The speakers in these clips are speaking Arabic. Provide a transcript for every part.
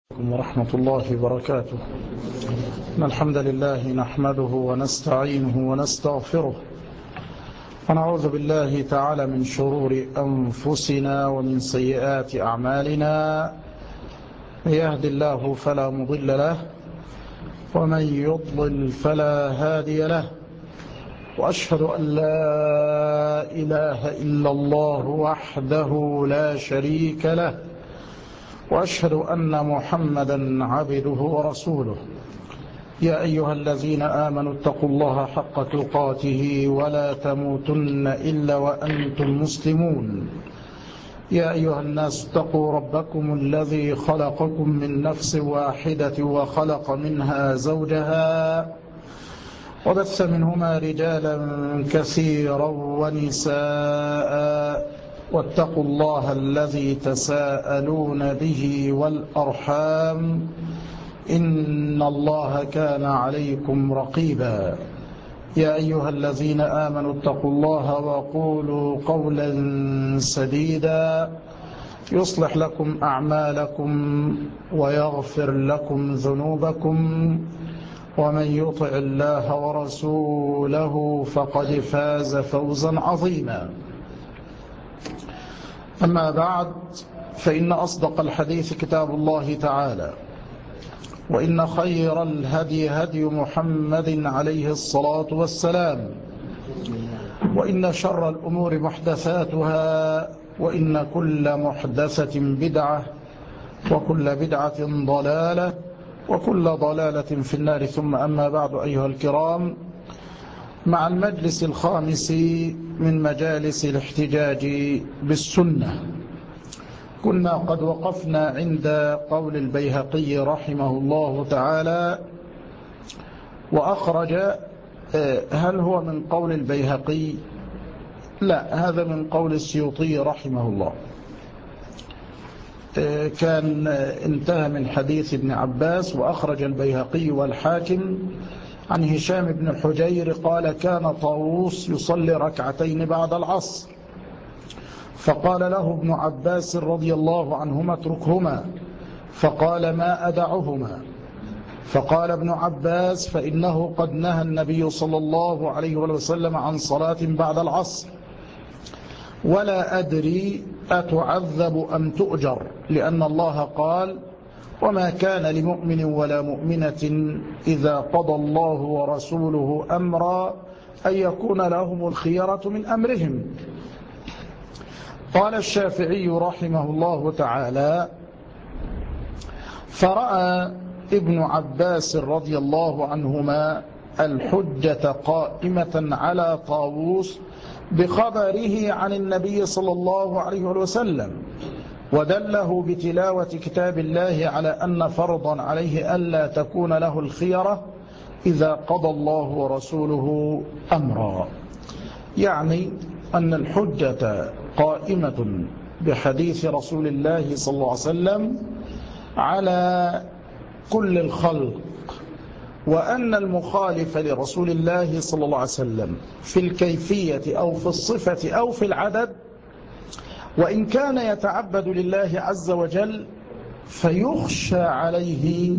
ورحمة الله وبركاته. إن الحمد لله نحمده ونستعينه ونستغفره ونعوذ بالله تعالى من شرور أنفسنا ومن سيئات أعمالنا. من يهد الله فلا مضل له ومن يضلل فلا هادي له، وأشهد أن لا إله إلا الله وحده لا شريك له، وأشهد أن محمدا عبده ورسوله. يا أيها الذين آمنوا اتقوا الله حق تقاته ولا تموتن إلا وأنتم مسلمون. يا أيها الناس اتقوا ربكم الذي خلقكم من نفس واحدة وخلق منها زوجها وبث منهما رجالا كثيرا ونساء، واتقوا الله الذي تساءلون به والأرحام إن الله كان عليكم رقيبا. يا أيها الذين آمنوا اتقوا الله وقولوا قولا سديدا يصلح لكم أعمالكم ويغفر لكم ذنوبكم، ومن يطع الله ورسوله فقد فاز فوزا عظيما. أما بعد، فإن أصدق الحديث كتاب الله تعالى، وإن خير الهدي هدي محمد عليه الصلاة والسلام، وإن شر الأمور محدثاتها، وإن كل محدثة بدعة، وكل بدعة ضلالة، وكل ضلالة في النار. ثم أما بعد، أيها الكرام، مع المجلس الخامس من مجالس الاحتجاج بالسنة، كنا قد وقفنا عند قول البيهقي رحمه الله تعالى، وأخرج. هل هو من قول البيهقي؟ لا، هذا من قول السيوطي رحمه الله. كان انتهى من حديث ابن عباس، وأخرج البيهقي والحاكم عن هشام بن الحجير قال: كان طاووس يصلي ركعتين بعد العصر، فقال له ابن عباس رضي الله عنهما: اتركهما. فقال: ما أدعهما؟ فقال ابن عباس: فإنه قد نهى النبي صلى الله عليه وسلم عن صلاة بعد العصر، ولا أدري أتعذب أم تؤجر، لأن الله قال: وما كان لمؤمن ولا مؤمنة إذا قضى الله ورسوله أمرا أن يكون لهم الخيرة من أمرهم. قال الشافعي رحمه الله تعالى: فرأى ابن عباس رضي الله عنهما الحجة قائمة على طاووس بخبره عن النبي صلى الله عليه وسلم، ودله بتلاوة كتاب الله على أن فرضا عليه ألا تكون له الخيرة إذا قضى الله ورسوله أمرا. يعني أن الحجة قائمة بحديث رسول الله صلى الله عليه وسلم على كل الخلق، وأن المخالف لرسول الله صلى الله عليه وسلم في الكيفية أو في الصفة أو في العدد، وإن كان يتعبد لله عز وجل، فيخشى عليه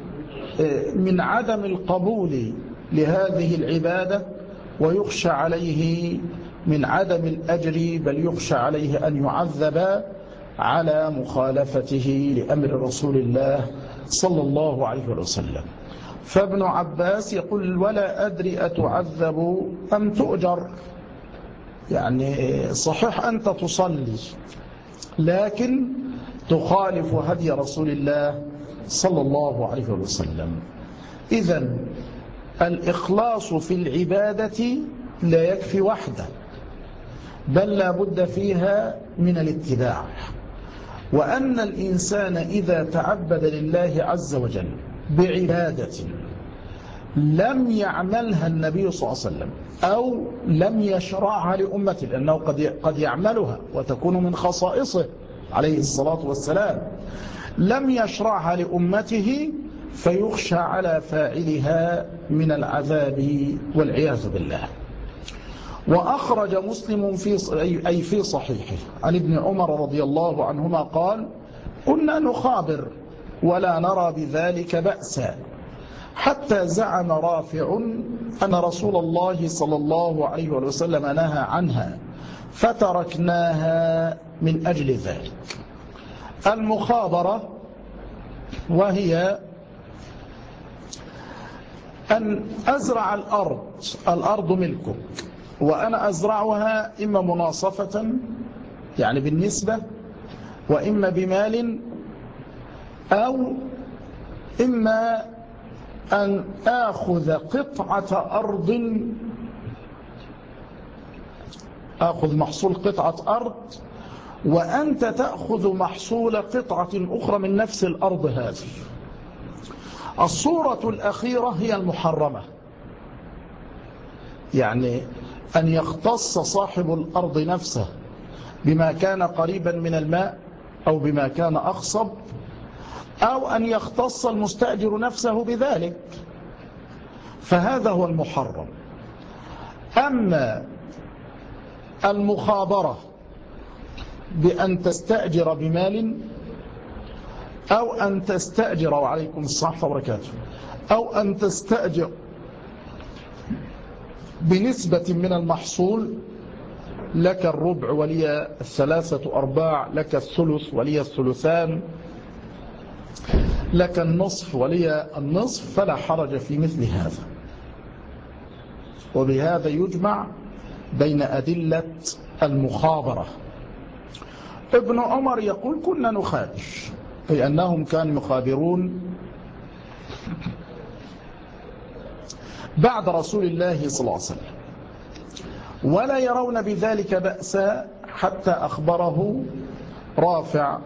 من عدم القبول لهذه العبادة، ويخشى عليه من عدم الأجر، بل يخشى عليه أن يعذب على مخالفته لأمر رسول الله صلى الله عليه وسلم. فابن عباس يقول: ولا أدري أتعذب أم تؤجر. يعني صحيح أنت تصلي، لكن تخالف هدي رسول الله صلى الله عليه وسلم. إذن الإخلاص في العبادة لا يكفي وحده، بل لا بد فيها من الاتباع. وأن الإنسان إذا تعبد لله عز وجل بعبادة لم يعملها النبي صلى الله عليه وسلم أو لم يشرعها لأمته، لأنه قد يعملها وتكون من خصائصه عليه الصلاة والسلام، لم يشرعها لأمته، فيخشى على فاعلها من العذاب والعياذ بالله. وأخرج مسلم في صحيحه عن ابن عمر رضي الله عنهما قال: كنا نخابر ولا نرى بذلك بأسا، حتى زعم رافع أن رسول الله صلى الله عليه وسلم نهى عنها فتركناها من أجل ذلك. المخابرة وهي أن أزرع الأرض ملكك وأنا أزرعها إما مناصفة يعني بالنسبة، وإما بمال، أو إما أن آخذ قطعة أرض، آخذ محصول قطعة أرض وأنت تأخذ محصول قطعة أخرى من نفس الأرض هذه. الصورة الأخيرة هي المحرمة، يعني أن يختص صاحب الأرض نفسه بما كان قريبا من الماء أو بما كان أخصب، أو أن يختص المستأجر نفسه بذلك، فهذا هو المحرم. أما المخابرة بأن تستأجر بمال أو أن تستأجر، وعليكم الصحة وبركاته، أو أن تستأجر بنسبة من المحصول، لك الربع ولي 3/4، لك الثلث ولي الثلثان، لك النصف ولي النصف، فلا حرج في مثل هذا. وبهذا يجمع بين أدلة المخابرة. ابن عمر يقول كنا نخابر، أي أنهم كانوا يخابرون بعد رسول الله صلى الله عليه وسلم، ولا يرون بذلك بأسا، حتى أخبره رافع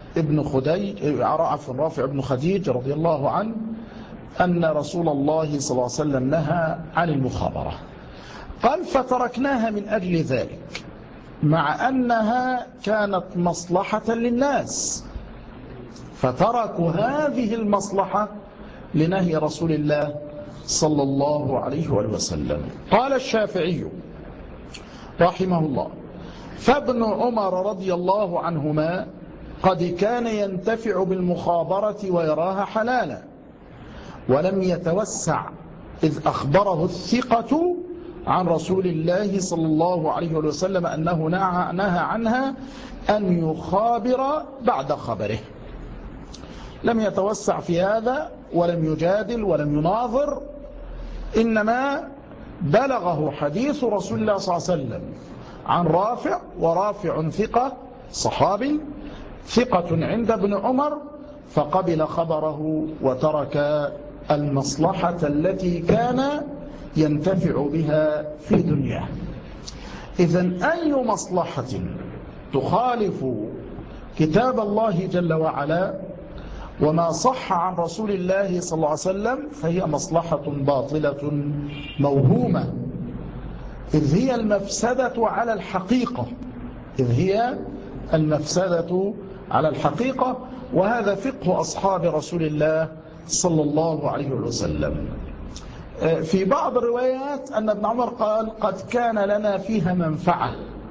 ابن خديج رضي الله عنه أن رسول الله صلى الله عليه وسلم نهى عن المخابرة. قال فتركناها من أجل ذلك، مع أنها كانت مصلحة للناس، فتركوا هذه المصلحة لنهي رسول الله صلى الله عليه وسلم. قال الشافعي رحمه الله: فابن عمر رضي الله عنهما قد كان ينتفع بالمخابرة ويراها حلالا، ولم يتوسع إذ أخبره الثقة عن رسول الله صلى الله عليه وسلم أنه نهى عنها أن يخابر بعد خبره. لم يتوسع في هذا ولم يجادل ولم يناظر، إنما بلغه حديث رسول الله صلى الله عليه وسلم عن رافع، ورافع ثقة صحابي ثقة عند ابن عمر، فقبل خبره وترك المصلحة التي كان ينتفع بها في دنياه. إذن أي مصلحة تخالف كتاب الله جل وعلا وما صح عن رسول الله صلى الله عليه وسلم فهي مصلحة باطلة موهومة، إذ هي المفسدة على الحقيقة، وهذا فقه أصحاب رسول الله صلى الله عليه وسلم. في بعض الروايات أن ابن عمر قال قد كان لنا فيها منفعة،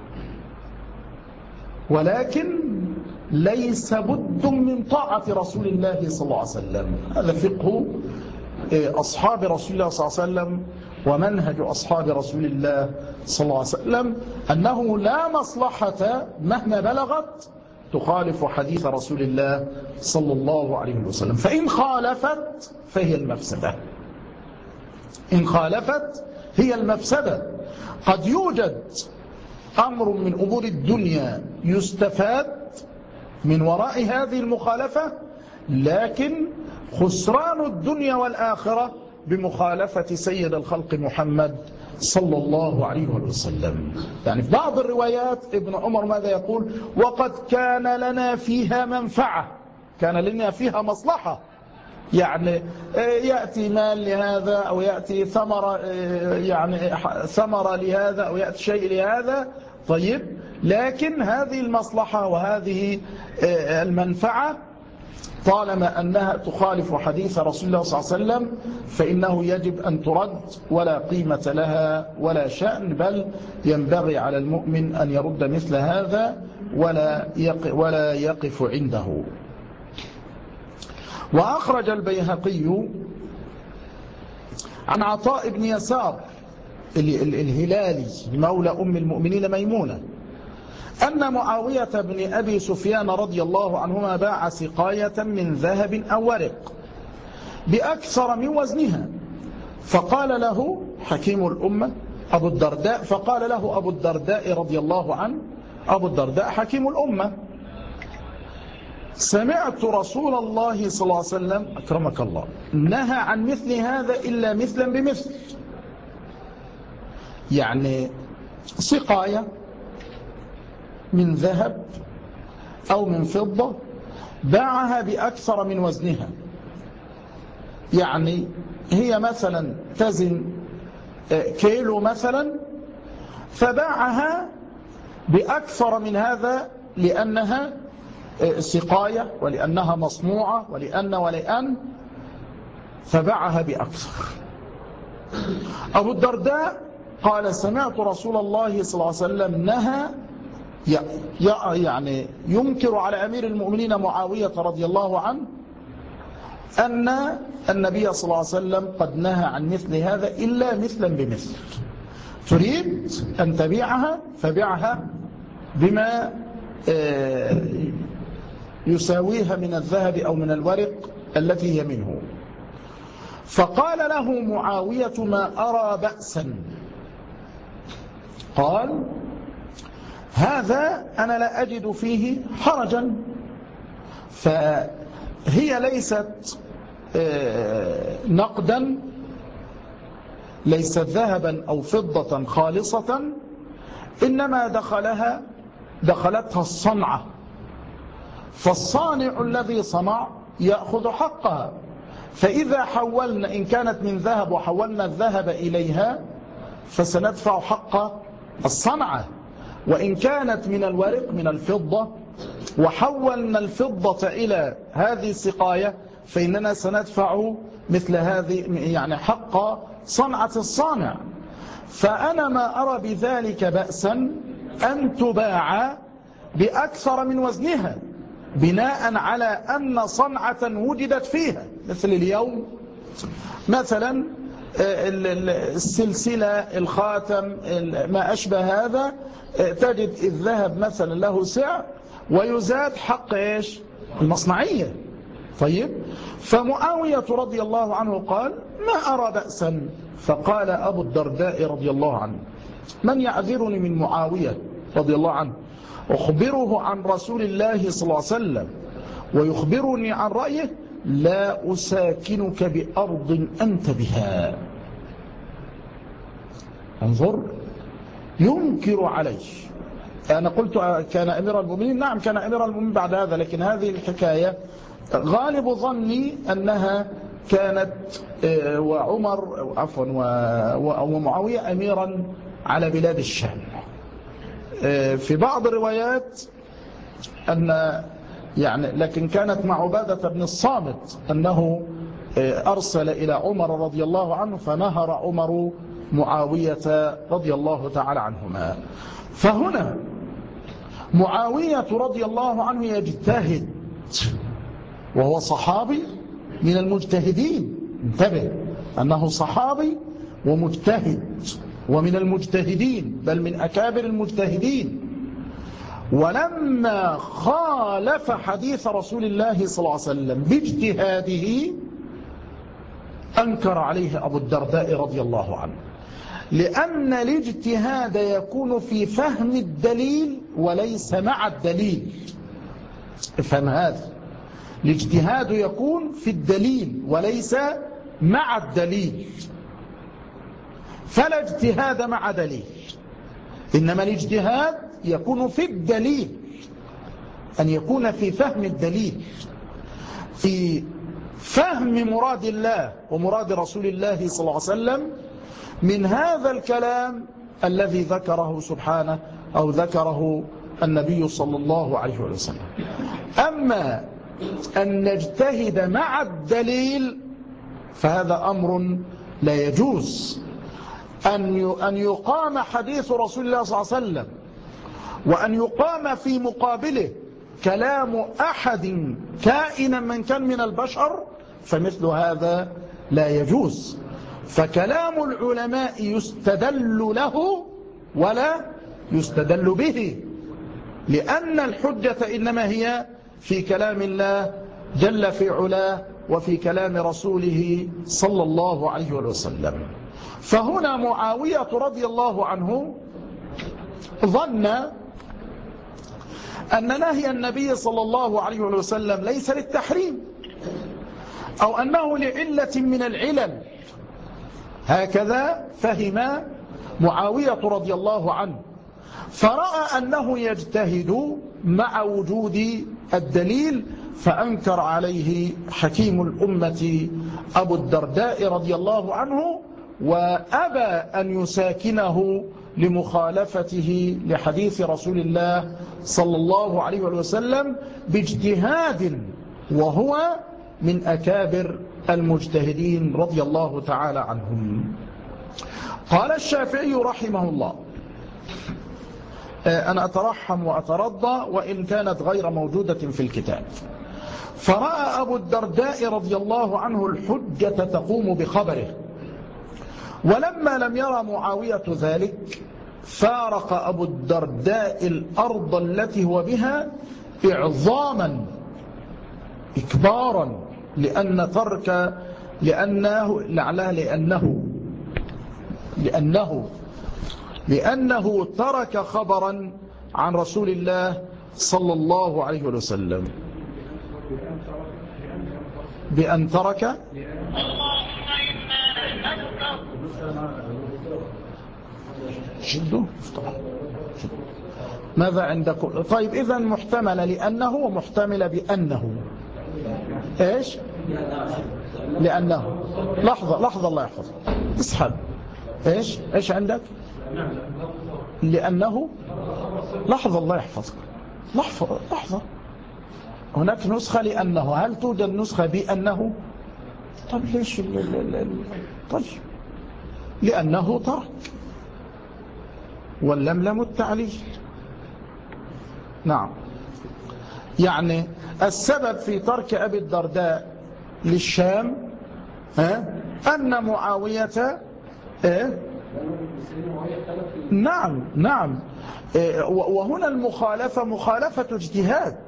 ولكن ليس بد من طاعة رسول الله صلى الله عليه وسلم. هذا فقه أصحاب رسول الله صلى الله عليه وسلم ومنهج أصحاب رسول الله صلى الله عليه وسلم، أنه لا مصلحة مهما بلغت تخالف حديث رسول الله صلى الله عليه وسلم، فإن خالفت فهي المفسدة. إن خالفت هي المفسدة. قد يوجد أمر من أمور الدنيا يستفاد من وراء هذه المخالفة، لكن خسران الدنيا والآخرة بمخالفة سيد الخلق محمد صلى الله عليه وسلم. يعني في بعض الروايات ابن عمر ماذا يقول؟ وقد كان لنا فيها منفعة، كان لنا فيها مصلحة، يعني يأتي مال لهذا أو يأتي ثمرة، يعني ثمرة لهذا أو يأتي شيء لهذا، طيب، لكن هذه المصلحة وهذه المنفعة طالما أنها تخالف حديث رسول الله صلى الله عليه وسلم فإنه يجب أن ترد، ولا قيمة لها ولا شأن، بل ينبغي على المؤمن أن يرد مثل هذا ولا يقف عنده. وأخرج البيهقي عن عطاء بن يسار الهلالي مولى أم المؤمنين ميمونة أن معاوية بن أبي سفيان رضي الله عنهما باع سقاية من ذهب أو ورق بأكثر من وزنها، فقال له حكيم الأمة أبو الدرداء، فقال له أبو الدرداء رضي الله عنه، أبو الدرداء حكيم الأمة: سمعت رسول الله صلى الله عليه وسلم أكرمك الله نهى عن مثل هذا إلا مثلا بمثل. يعني سقاية من ذهب أو من فضة باعها بأكثر من وزنها، يعني هي مثلا تزن كيلو مثلا، فباعها بأكثر من هذا لأنها سقاية ولأنها مصنوعة ولأن فباعها بأكثر. أبو الدرداء قال: سمعت رسول الله صلى الله عليه وسلم نهى، يعني ينكر على أمير المؤمنين معاوية رضي الله عنه أن النبي صلى الله عليه وسلم قد نهى عن مثل هذا إلا مثلا بمثل. تريد أن تبيعها فبيعها بما يساويها من الذهب أو من الورق التي هي منه. فقال له معاوية: ما أرى بأسا. قال: هذا أنا لا أجد فيه حرجا، فهي ليست نقدا، ليست ذهبا أو فضة خالصة، إنما دخلتها الصنعة، فالصانع الذي صنع يأخذ حقها. فإذا حولنا إن كانت من ذهب وحولنا الذهب إليها فسندفع حق الصنعة، وإن كانت من الورق من الفضة وحولنا الفضة إلى هذه السقاية فإننا سندفع مثل هذه يعني حق صنعة الصانع. فأنا ما أرى بذلك بأسا أن تباع بأكثر من وزنها بناء على أن صنعة وجدت فيها، مثل اليوم مثلا السلسلة، الخاتم، ما أشبه هذا، تجد الذهب مثلا له سعر ويزاد حق إيش؟ المصنعية. طيب، فمعاوية رضي الله عنه قال: ما أرى بأسا. فقال أبو الدرداء رضي الله عنه: من يعذرني من معاوية رضي الله عنه أخبره عن رسول الله صلى الله عليه وسلم ويخبرني عن رأيه؟ لا أساكنك بأرض أنت بها. انظر، ينكر عليه. أنا قلت كان أمير المؤمنين، نعم كان أمير المؤمنين بعد هذا، لكن هذه الحكاية غالب ظني أنها كانت وعمر عفوا ومعاوية أميرا على بلاد الشام. في بعض الروايات أن يعني لكن كانت مع عبادة بن الصامت أنه أرسل إلى عمر رضي الله عنه فنهر عمر معاوية رضي الله تعالى عنهما. فهنا معاوية رضي الله عنه يجتهد، وهو صحابي من المجتهدين. انتبه أنه صحابي ومجتهد ومن المجتهدين، بل من أكابر المجتهدين. ولما خالف حديث رسول الله صلى الله عليه وسلم باجتهاده أنكر عليه أبو الدرداء رضي الله عنه، لأن الاجتهاد يكون في فهم الدليل وليس مع الدليل. افهم هذا، الاجتهاد يكون في الدليل وليس مع الدليل، فلا اجتهاد مع دليل، إنما الاجتهاد يكون في الدليل، أن يكون في فهم الدليل، في فهم مراد الله ومراد رسول الله صلى الله عليه وسلم من هذا الكلام الذي ذكره سبحانه أو ذكره النبي صلى الله عليه وسلم. أما أن نجتهد مع الدليل فهذا أمر لا يجوز. أن يقام حديث رسول الله صلى الله عليه وسلم وأن يقام في مقابله كلام أحد كائنا من كان من البشر فمثل هذا لا يجوز. فكلام العلماء يستدل له ولا يستدل به، لأن الحجة إنما هي في كلام الله جل في علاه وفي كلام رسوله صلى الله عليه وسلم. فهنا معاوية رضي الله عنه ظن أن نهي النبي صلى الله عليه وسلم ليس للتحريم، أو أنه لعلة من العلل، هكذا فهم معاوية رضي الله عنه، فرأى أنه يجتهد مع وجود الدليل، فأنكر عليه حكيم الأمة أبو الدرداء رضي الله عنه، وأبى أن يساكنه لمخالفته لحديث رسول الله صلى الله عليه وسلم باجتهاد، وهو من أكابر المجتهدين رضي الله تعالى عنهم. قال الشافعي رحمه الله، أنا أترحم وأترضى وإن كانت غير موجودة في الكتاب، فرأى أبو الدرداء رضي الله عنه الحجة تقوم بخبره، ولما لم يرى معاوية ذلك فارق أبو الدرداء الأرض التي هو بها إعظاما إكبارا، لأنه ترك خبرا عن رسول الله صلى الله عليه وسلم، بأن ترك شدوا ماذا عندكم؟ طيب إذن محتمل لأنه ومحتمل بأنه إيش؟ لأنه لحظة الله يحفظ، اسحب. إيش عندك؟ لأنه لحظة الله يحفظك، لحظة. هناك نسخة لأنه، هل توجد نسخة بأنه؟ طب ليش طيب لأنه ترك، واللملم التعليل. نعم، يعني السبب في ترك أبي الدرداء للشام أن معاوية نعم وهنا المخالفة مخالفة اجتهاد،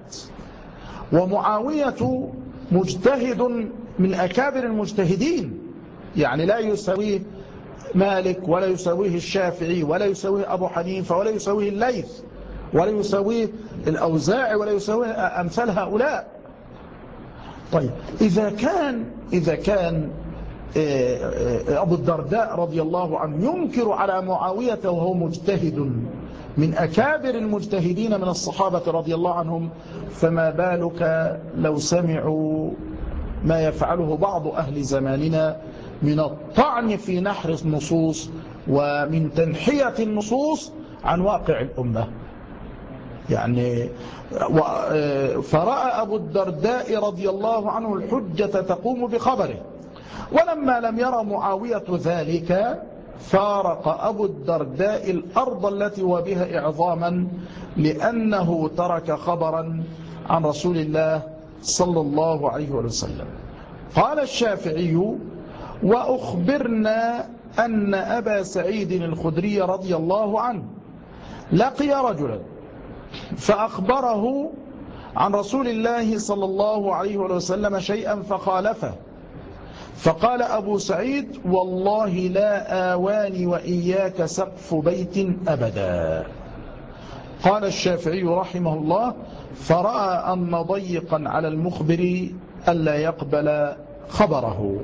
ومعاوية مجتهد من أكابر المجتهدين، يعني لا يساويه مالك ولا يساويه الشافعي ولا يساويه أبو حنيفة ولا يساويه الليث ولا يساويه الأوزاعي ولا يساويه أمثال هؤلاء. طيب إذا كان أبو الدرداء رضي الله عنه ينكر على معاوية وهو مجتهد من أكابر المجتهدين من الصحابة رضي الله عنهم، فما بالك لو سمعوا ما يفعله بعض أهل زماننا من الطعن في نحر النصوص ومن تنحية النصوص عن واقع الأمة. يعني فرأى أبو الدرداء رضي الله عنه الحجة تقوم بخبره، ولما لم يرى معاوية ذلك فارق أبو الدرداء الأرض التي هو بها إعظاما، لأنه ترك خبرا عن رسول الله صلى الله عليه وسلم. قال الشافعي: وأخبرنا أن أبا سعيد الخدري رضي الله عنه لقي رجلا فأخبره عن رسول الله صلى الله عليه وسلم شيئا فخالفه، فقال أبو سعيد: والله لا آواني وإياك سقف بيت أبدا. قال الشافعي رحمه الله: فرأى أن ضيقا على المخبر ألا يقبل خبره.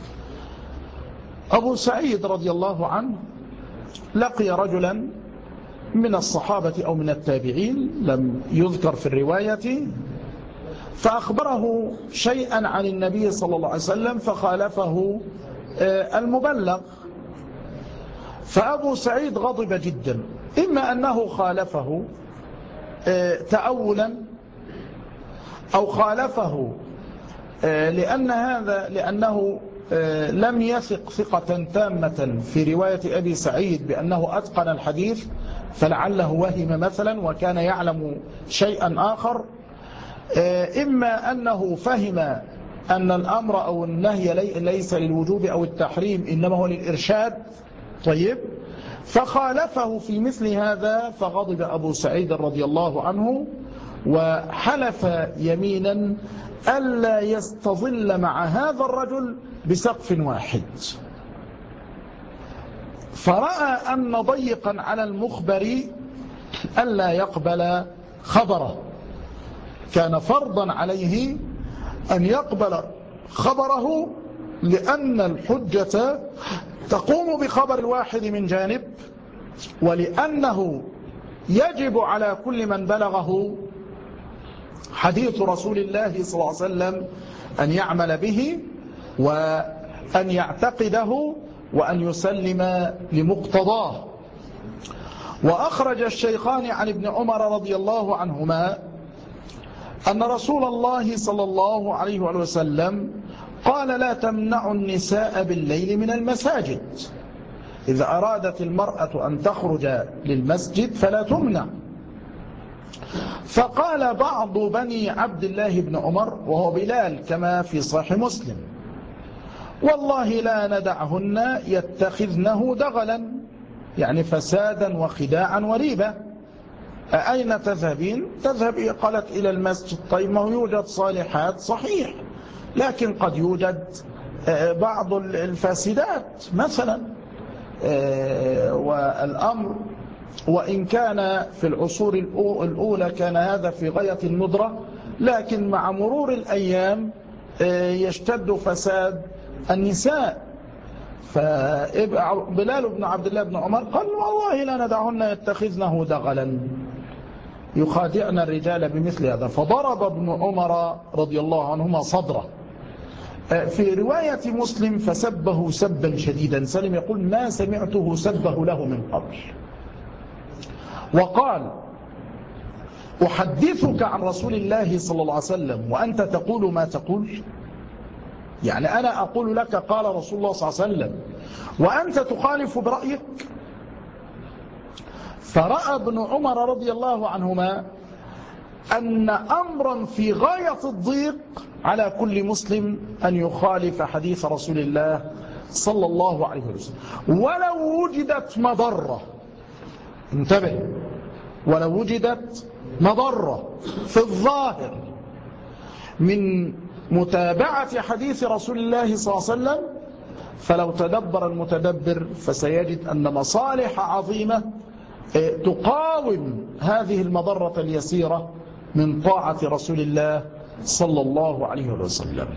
أبو سعيد رضي الله عنه لقي رجلا من الصحابة أو من التابعين لم يذكر في الرواية، فأخبره شيئا عن النبي صلى الله عليه وسلم فخالفه المبلغ، فأبو سعيد غضب جدا، إما أنه خالفه تأولا أو خالفه لأنه لم يثق ثقة تامة في رواية أبي سعيد بأنه أتقن الحديث، فلعله وهم مثلا وكان يعلم شيئا آخر، إما أنه فهم أن الأمر أو النهي ليس للوجوب أو التحريم إنما هو للإرشاد، طيب، فخالفه في مثل هذا، فغضب أبو سعيد رضي الله عنه وحلف يمينا ألا يستظل مع هذا الرجل بسقف واحد. فرأى أن ضيقا على المخبر ألا يقبل خبره، كان فرضا عليه أن يقبل خبره، لأن الحجة تقوم بخبر الواحد من جانب، ولأنه يجب على كل من بلغه حديث رسول الله صلى الله عليه وسلم أن يعمل به وأن يعتقده وأن يسلم لمقتضاه. وأخرج الشيخان عن ابن عمر رضي الله عنهما أن رسول الله صلى الله عليه وسلم قال: لا تمنعوا النساء بالليل من المساجد، إذا أرادت المرأة أن تخرج للمسجد فلا تمنع. فقال بعض بني عبد الله بن عمر وهو بلال كما في صحيح مسلم: والله لا ندعهن يتخذنه دغلا، يعني فسادا وخداعا وريبة. أين تذهبين؟ تذهب، قالت إلى المسجد. طيب، ما يوجد صالحات صحيح، لكن قد يوجد بعض الفاسدات مثلا. والأمر وإن كان في العصور الأولى كان هذا في غاية الندرة، لكن مع مرور الأيام يشتد فساد النساء. فبلال بن عبد الله بن عمر قال: والله لا ندعهن يتخذنه دغلا، يخادعن الرجال بمثل هذا. فضرب ابن عمر رضي الله عنهما صدره. في رواية مسلم: فسبه سبا شديدا. سلم يقول: ما سمعته سبه له من قبل. وقال: أحدثك عن رسول الله صلى الله عليه وسلم وأنت تقول ما تقول؟ يعني أنا أقول لك قال رسول الله صلى الله عليه وسلم وأنت تخالف برأيك؟ فرأى ابن عمر رضي الله عنهما أن أمرا في غاية الضيق على كل مسلم أن يخالف حديث رسول الله صلى الله عليه وسلم، ولو وجدت مضرة. انتبه، ولو وجدت مضرة في الظاهر من متابعة حديث رسول الله صلى الله عليه وسلم، فلو تدبر المتدبر فسيجد أن مصالح عظيمة تقاوم هذه المضرة اليسيرة من طاعة رسول الله صلى الله عليه وسلم.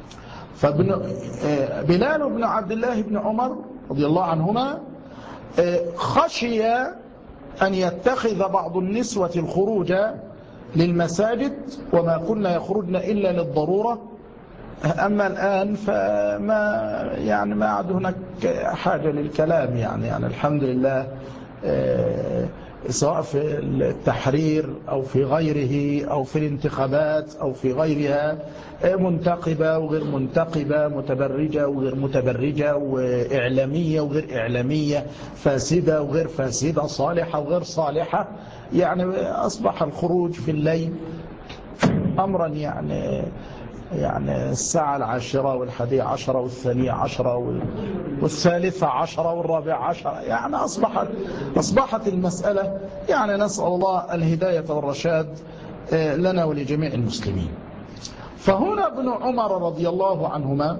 بلال بن عبد الله بن عمر رضي الله عنهما خشي أن يتخذ بعض النسوة الخروج للمساجد، وما كنا يخرجن إلا للضرورة. أما الآن فما ما عاد هناك حاجة للكلام، يعني الحمد لله، سواء في التحرير أو في غيره أو في الانتخابات أو في غيرها، منتقبة وغير منتقبة، متبرجة وغير متبرجة، وإعلامية وغير إعلامية، فاسدة وغير فاسدة، صالحة وغير صالحة. يعني أصبح الخروج في الليل أمرا يعني الساعة 10 و11 و12 و13 و14، يعني أصبحت المسألة، يعني نسأل الله الهداية والرشاد لنا ولجميع المسلمين. فهنا ابن عمر رضي الله عنهما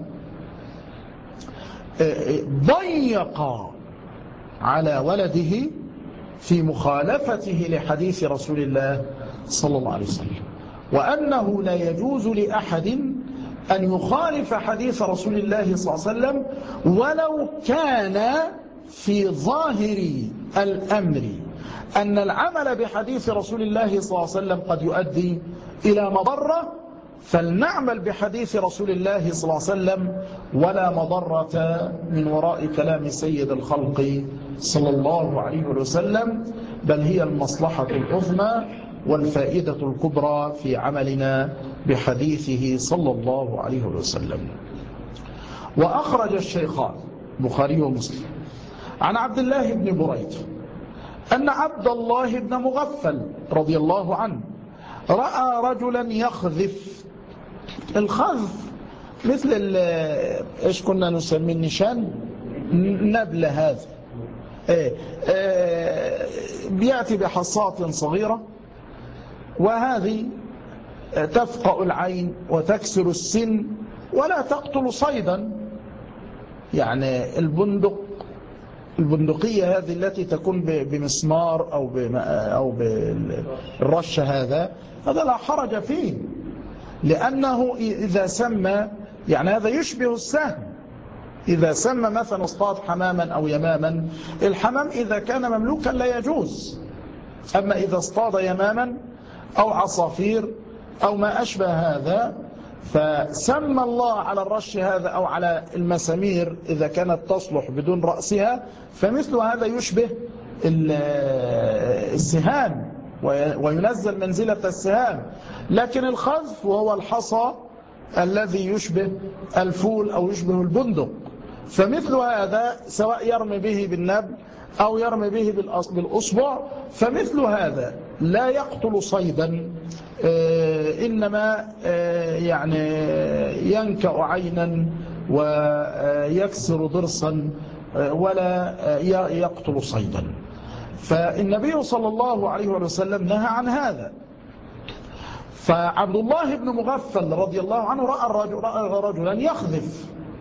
ضيق على ولده في مخالفته لحديث رسول الله صلى الله عليه وسلم، وأنه لا يجوز لأحد أن يخالف حديث رسول الله صلى الله عليه وسلم ولو كان في ظاهر الأمر أن العمل بحديث رسول الله صلى الله عليه وسلم قد يؤدي إلى مضرة، فلنعمل بحديث رسول الله صلى الله عليه وسلم ولا مضرة من وراء كلام سيد الخلق صلى الله عليه وسلم، بل هي المصلحة العظمى والفائدة الكبرى في عملنا بحديثه صلى الله عليه وسلم. وأخرج الشيخان البخاري ومسلم عن عبد الله بن بريدة أن عبد الله بن مغفل رضي الله عنه رأى رجلا يخذف. الخذف مثل ايش كنا نسميه النشان، نبل هذا. بيأتي بحصاة صغيرة، وهذه تفقأ العين وتكسر السن ولا تقتل صيدا. يعني البندقية هذه التي تكون بمسمار أو بالرش، هذا لا حرج فيه، لأنه إذا سمى، يعني هذا يشبه السهم. إذا سمى مثلا اصطاد حماما أو يماما، الحمام إذا كان مملوكا لا يجوز. أما إذا اصطاد يماما أو عصافير أو ما أشبه هذا، فسمى الله على الرش هذا أو على المسامير إذا كانت تصلح بدون رأسها، فمثل هذا يشبه السهام وينزل منزلة السهام. لكن الخذف وهو الحصى الذي يشبه الفول أو يشبه البندق، فمثل هذا سواء يرمي به بالنبل أو يرمي به بالأصبع، فمثل هذا لا يقتل صيدا، إنما يعني ينكأ عينا ويكسر ضرسا ولا يقتل صيدا. فالنبي صلى الله عليه وسلم نهى عن هذا. فعبد الله بن مغفل رضي الله عنه رأى رجلا يخذف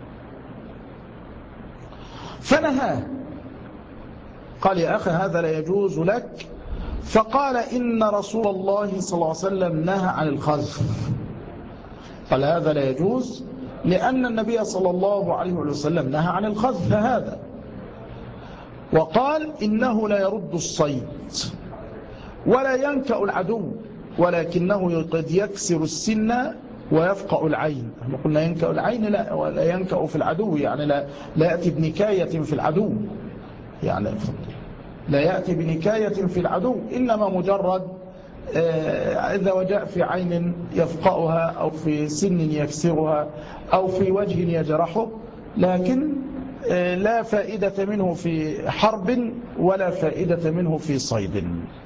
فنهاه، قال: يا أخي هذا لا يجوز لك. فقال: إن رسول الله صلى الله عليه وسلم نهى عن الخذف. قال: هذا لا يجوز لأن النبي صلى الله عليه وسلم نهى عن الخذف هذا. وقال: إنه لا يرد الصيد ولا ينكأ العدو، ولكنه قد يكسر السن ويفقأ العين. احنا قلنا ينكأ العين، لا، ولا ينكأ في العدو، يعني لا يأتي بنكاية في العدو، يعني لا يأتي بنكاية في العدو، إنما مجرد إذا وجاء في عين يفقأها أو في سن يكسرها أو في وجه يجرحه، لكن لا فائدة منه في حرب ولا فائدة منه في صيد.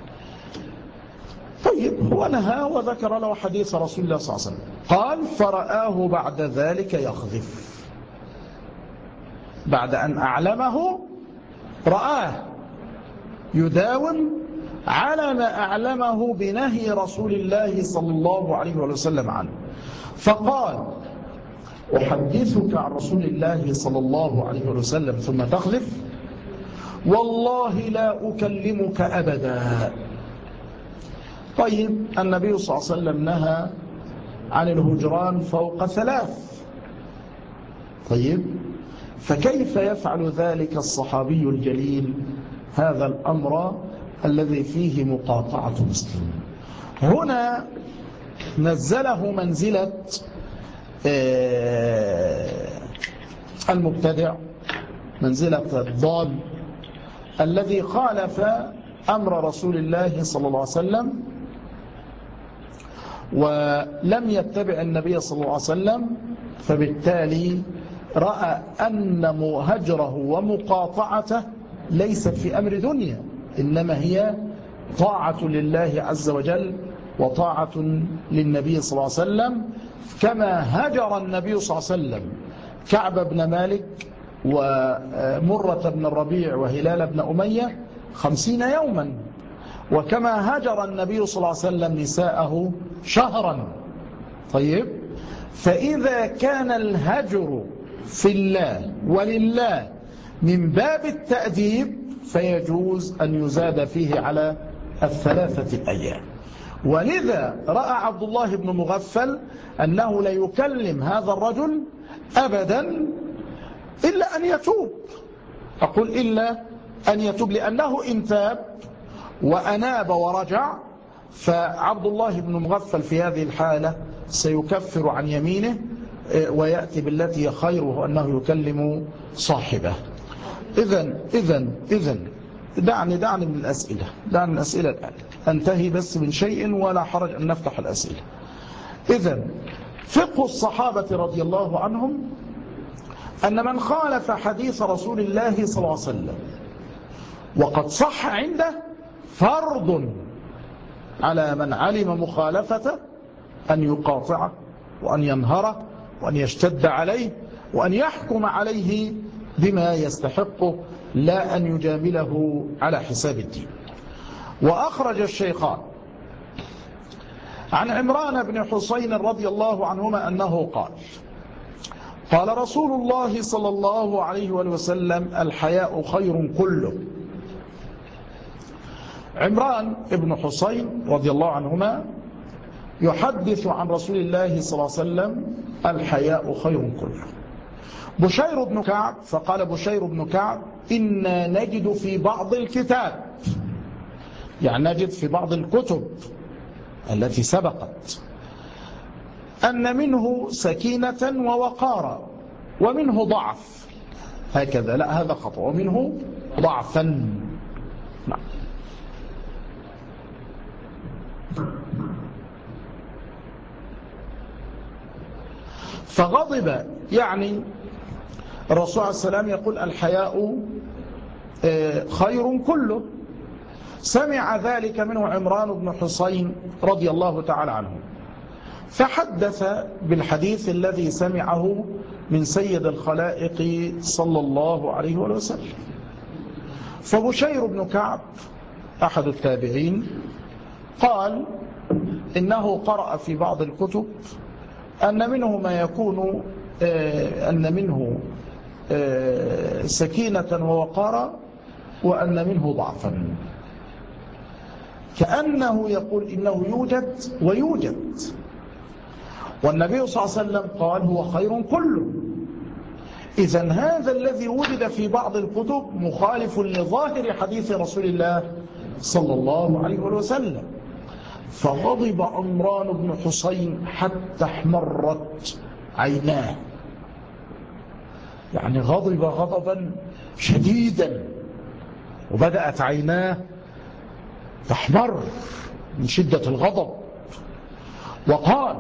طيب، هو نهى وذكر له حديث رسول الله صلى الله عليه وسلم. قال: فرآه بعد ذلك يخذف. بعد أن أعلمه رآه يداوم على ما أعلمه بنهي رسول الله صلى الله عليه وسلم عنه، فقال: أحدثك عن رسول الله صلى الله عليه وسلم ثم تخذف؟ والله لا أكلمك أبدا. طيب، النبي صلى الله عليه وسلم نهى عن الهجران فوق 3. طيب، فكيف يفعل ذلك الصحابي الجليل هذا الأمر الذي فيه مقاطعة مسلم؟ هنا نزله منزلة المبتدع، منزلة الضال الذي خالف أمر رسول الله صلى الله عليه وسلم ولم يتبع النبي صلى الله عليه وسلم، فبالتالي رأى أن هجره ومقاطعته ليست في أمر دنيا، إنما هي طاعة لله عز وجل وطاعة للنبي صلى الله عليه وسلم، كما هجر النبي صلى الله عليه وسلم كعب بن مالك ومرة بن الربيع وهلال بن أمية 50 يوما، وكما هجر النبي صلى الله عليه وسلم نساءه شهرا. طيب، فإذا كان الهجر في الله ولله من باب التأديب فيجوز أن يزاد فيه على 3 أيام. ولذا رأى عبد الله بن مغفل أنه لا يكلم هذا الرجل أبدا إلا أن يتوب. أقول إلا أن يتوب، لأنه إن تاب وأناب ورجع فعبد الله بن مغفل في هذه الحالة سيكفر عن يمينه ويأتي بالتي هي خير، وهو أنه يكلم صاحبه. إذن دعني من الأسئلة، دعني من الأسئلة الآن، أنتهي بس من شيء ولا حرج أن نفتح الأسئلة. إذن فقه الصحابة رضي الله عنهم أن من خالف حديث رسول الله صلى الله عليه وسلم وقد صح عنده فرض على من علم مخالفته أن يقاطعه وأن ينهره وأن يشتد عليه وأن يحكم عليه بما يستحقه، لا أن يجامله على حساب الدين. وأخرج الشيخان عن عمران بن حسين رضي الله عنهما أنه قال: قال رسول الله صلى الله عليه وسلم: الحياء خير كله. عمران بن حسين رضي الله عنهما يحدث عن رسول الله صلى الله عليه وسلم: الحياء خير كله. بشير بن كعب فقال بشير بن كعب: إنا نجد في بعض الكتاب، يعني نجد في بعض الكتب التي سبقت، أن منه سكينة ووقارا ومنه ضعف. هكذا، لا هذا خطأ، ومنه ضعفا. نعم. فغضب، يعني الرسول عليه السلام يقول: الحياء خير كله. سمع ذلك منه عمران بن حسين رضي الله تعالى عنه، فحدث بالحديث الذي سمعه من سيد الخلائق صلى الله عليه وسلم. فبشير بن كعب أحد التابعين قال: إنه قرأ في بعض الكتب أن منه ما يكون أن منه سكينة ووقارا وأن منه ضعفا، كأنه يقول إنه يوجد ويوجد، والنبي صلى الله عليه وسلم قال: هو خير كله. إذن هذا الذي وجد في بعض الكتب مخالف لظاهر حديث رسول الله صلى الله عليه وسلم. فغضب عمران بن حسين حتى احمرت عيناه، يعني غضب غضبا شديدا، وبدأت عيناه تحمر من شدة الغضب، وقال: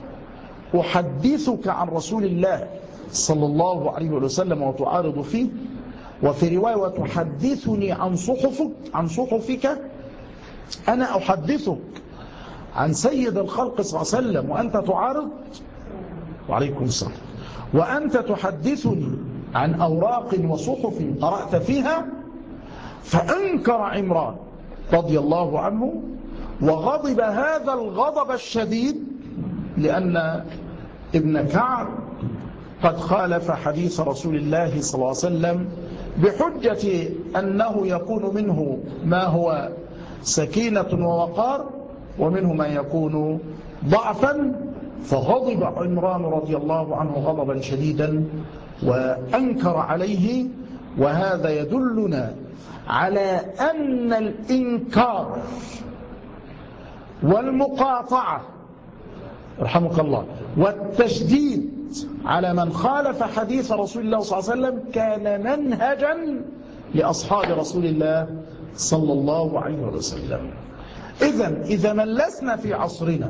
أحدثك عن رسول الله صلى الله عليه وسلم وتعارض فيه، وفي رواية: وتحدثني عن صحفك. أنا أحدثك عن سيد الخلق صلى الله عليه وسلم وأنت تعارض؟ وعليكم السلام. وأنت تحدثني عن أوراق وصحف قرأت فيها؟ فأنكر عمران رضي الله عنه، وغضب هذا الغضب الشديد، لأن ابن كعب قد خالف حديث رسول الله صلى الله عليه وسلم بحجة أنه يكون منه ما هو سكينة ووقار ومنه ما يكون ضعفا. فغضب عمران رضي الله عنه غضبا شديدا وأنكر عليه. وهذا يدلنا على أن الإنكار والمقاطعة رحمك الله والتشديد على من خالف حديث رسول الله صلى الله عليه وسلم كان منهجا لأصحاب رسول الله صلى الله عليه وسلم. إذا ملسنا في عصرنا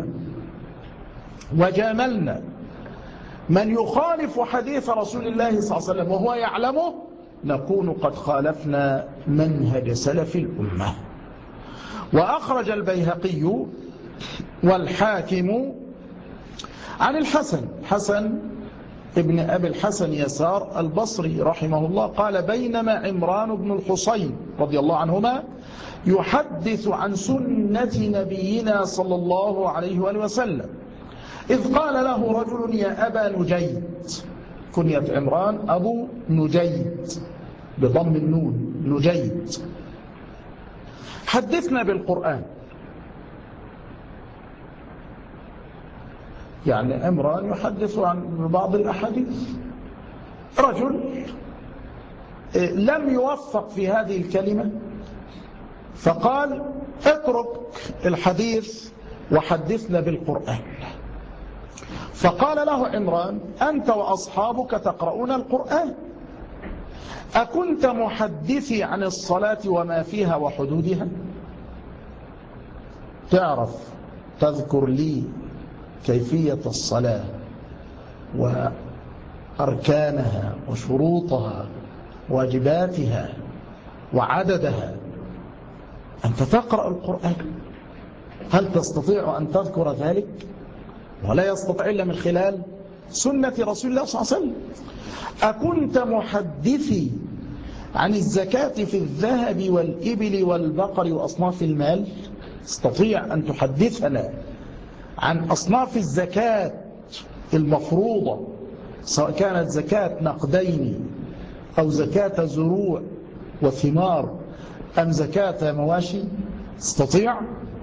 وجاملنا من يخالف حديث رسول الله صلى الله عليه وسلم وهو يعلمه، نكون قد خالفنا منهج سلف الأمة. وأخرج البيهقي والحاكم عن حسن ابن أبي الحسن يسار البصري رحمه الله قال: بينما عمران بن الحسين رضي الله عنهما يحدث عن سنة نبينا صلى الله عليه وآله وسلم، إذ قال له رجل: يا أبا نجيد. كنية عمران أبو نجيد بضم النون، نجيد. حدثنا بالقرآن. يعني عمران يحدث عن بعض الأحاديث. رجل لم يوفق في هذه الكلمة فقال: اترك الحديث وحدثنا بالقرآن. فقال له عمران: أنت وأصحابك تقرؤون القرآن، أكنت محدثي عن الصلاة وما فيها وحدودها؟ تعرف تذكر لي كيفية الصلاة وأركانها وشروطها واجباتها وعددها؟ أنت تقرأ القرآن. هل تستطيع أن تذكر ذلك؟ ولا يستطيع إلا من خلال سنة رسول الله صلى الله عليه وسلم. أكنت محدثي عن الزكاة في الذهب والإبل والبقر وأصناف المال؟ تستطيع أن تحدثنا عن أصناف الزكاة المفروضة، سواء كانت زكاة نقدين أو زكاة زروع وثمار أم زكاة مواشي؟ تستطيع؟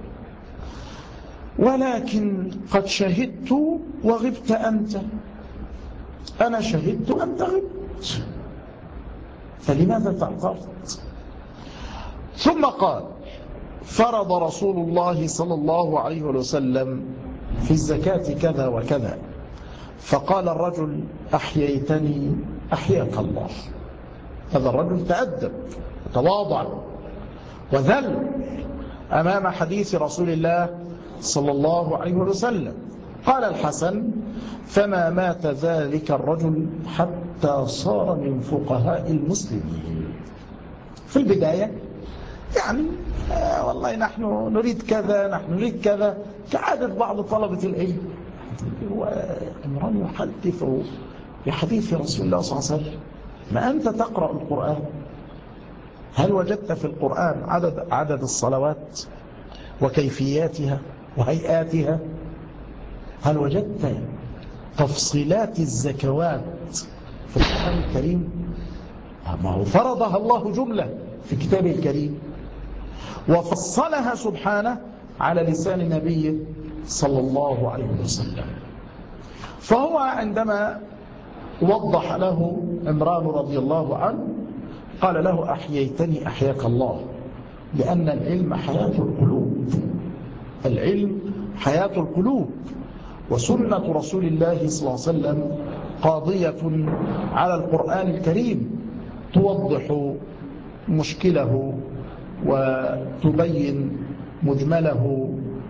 ولكن قد شهدت وغبت أنت. أنا شهدت أنت غبت، فلماذا تعترض؟ ثم قال: فرض رسول الله صلى الله عليه وسلم في الزكاة كذا وكذا. فقال الرجل: أحييتني أحياك الله. هذا الرجل تأدب وتواضع وذل أمام حديث رسول الله صلى الله عليه وسلم. قال الحسن: فما مات ذلك الرجل حتى صار من فقهاء المسلمين. في البداية يعني والله نحن نريد كذا، نحن نريد كذا، كعادة بعض طلبة العلم. وإمران يحدث بحديث رسول الله صلى الله عليه وسلم. ما أنت تقرأ القرآن؟ هل وجدت في القرآن عدد الصلوات وكيفياتها وهيئاتها؟ هل وجدت تفصيلات الزكوات في القرآن الكريم؟ ما هو فرضها الله جملة في كتابه الكريم، وفصلها سبحانه على لسان نبيه صلى الله عليه وسلم. فهو عندما وضح له عمران رضي الله عنه قال له: أحييتني أحياك الله، لأن العلم حياة القلوب. العلم حياة القلوب، وسنة رسول الله صلى الله عليه وسلم قاضية على القرآن الكريم، توضح مشكله وتبين مجمله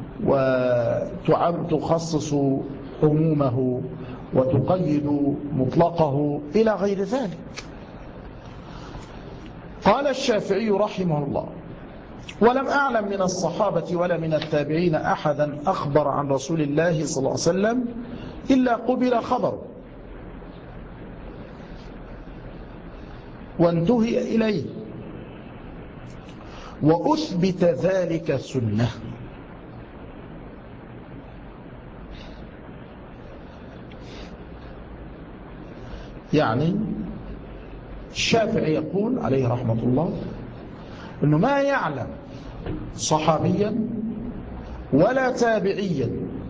وتخصص عمومه وتقيد مطلقه إلى غير ذلك. قال الشافعي رحمه الله: ولم أعلم من الصحابة ولا من التابعين أحدا أخبر عن رسول الله صلى الله عليه وسلم إلا قبل خبره وانتهي إليه وأثبت ذلك سنة. يعني الشافعي يقول عليه رحمة الله أنه ما يعلم صحابيا ولا تابعيا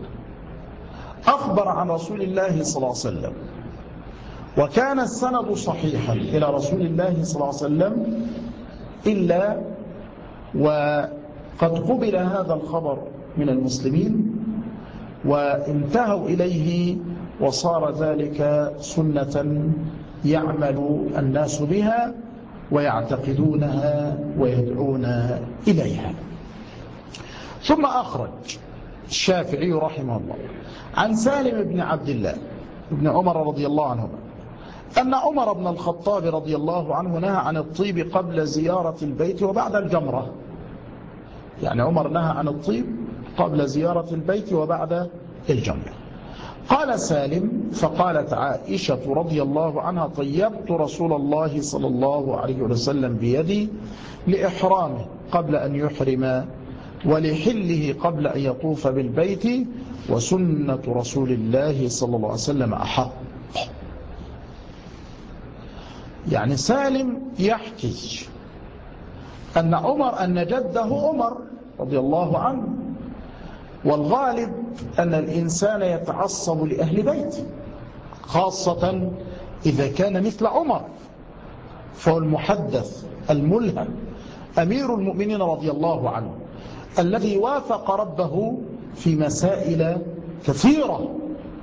أخبر عن رسول الله صلى الله عليه وسلم وكان السند صحيحا إلى رسول الله صلى الله عليه وسلم إلا وقد قبل هذا الخبر من المسلمين وانتهوا إليه، وصار ذلك سنة يعمل الناس بها ويعتقدونها ويدعون إليها. ثم أخرج الشافعي رحمه الله عن سالم بن عبد الله بن عمر رضي الله عنهما أن عمر بن الخطاب رضي الله عنه نهى عن الطيب قبل زيارة البيت وبعد الجمرة. يعني عمر نهى عن الطيب قبل زيارة البيت وبعد الجمرة. قال سالم: فقالت عائشة رضي الله عنها: طيبت رسول الله صلى الله عليه وسلم بيدي لإحرامه قبل أن يحرم ولحله قبل أن يطوف بالبيت، وسنة رسول الله صلى الله عليه وسلم أحق. يعني سالم يحكي أن جده عمر رضي الله عنه، والغالب أن الإنسان يتعصب لأهل بيته، خاصة إذا كان مثل عمر، فهو المحدث الملهم أمير المؤمنين رضي الله عنه الذي وافق ربه في مسائل كثيرة،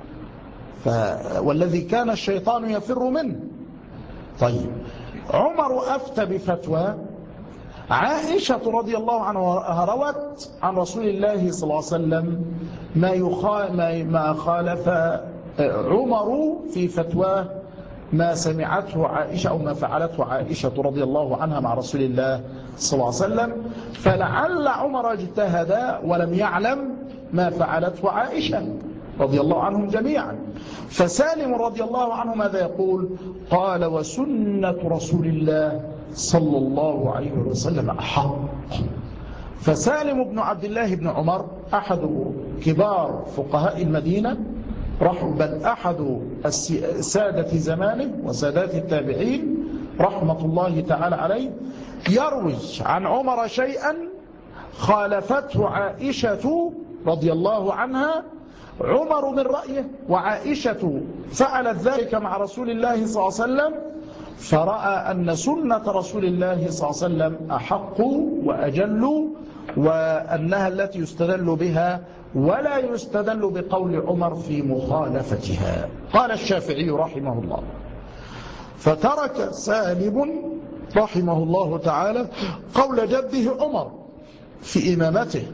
والذي كان الشيطان يفر منه. طيب، عمر أفتى بفتوى عائشة رضي الله عنها روت عن رسول الله صلى الله عليه وسلم ما خالف عمر في فتواه ما سمعته عائشة أو ما فعلته عائشة رضي الله عنها مع رسول الله صلى الله عليه وسلم، فلعل عمر اجتهد ولم يعلم ما فعلته عائشة رضي الله عنهم جميعا. فسالم رضي الله عنه ماذا يقول؟ قال: وسنة رسول الله صلى الله عليه وسلم أحق. فسالم بن عبد الله بن عمر أحد كبار فقهاء المدينة، بل أحد سادة زمانه وسادات التابعين رحمة الله تعالى عليه، يروي عن عمر شيئا خالفته عائشة رضي الله عنها، عمر من رأيه وعائشة فعلت ذلك مع رسول الله صلى الله عليه وسلم، فرأى أن سنة رسول الله صلى الله عليه وسلم أحق وأجل، وأنها التي يستدل بها ولا يستدل بقول عمر في مخالفتها. قال الشافعي رحمه الله: فترك سالم رحمه الله تعالى قول جده عمر في إمامته،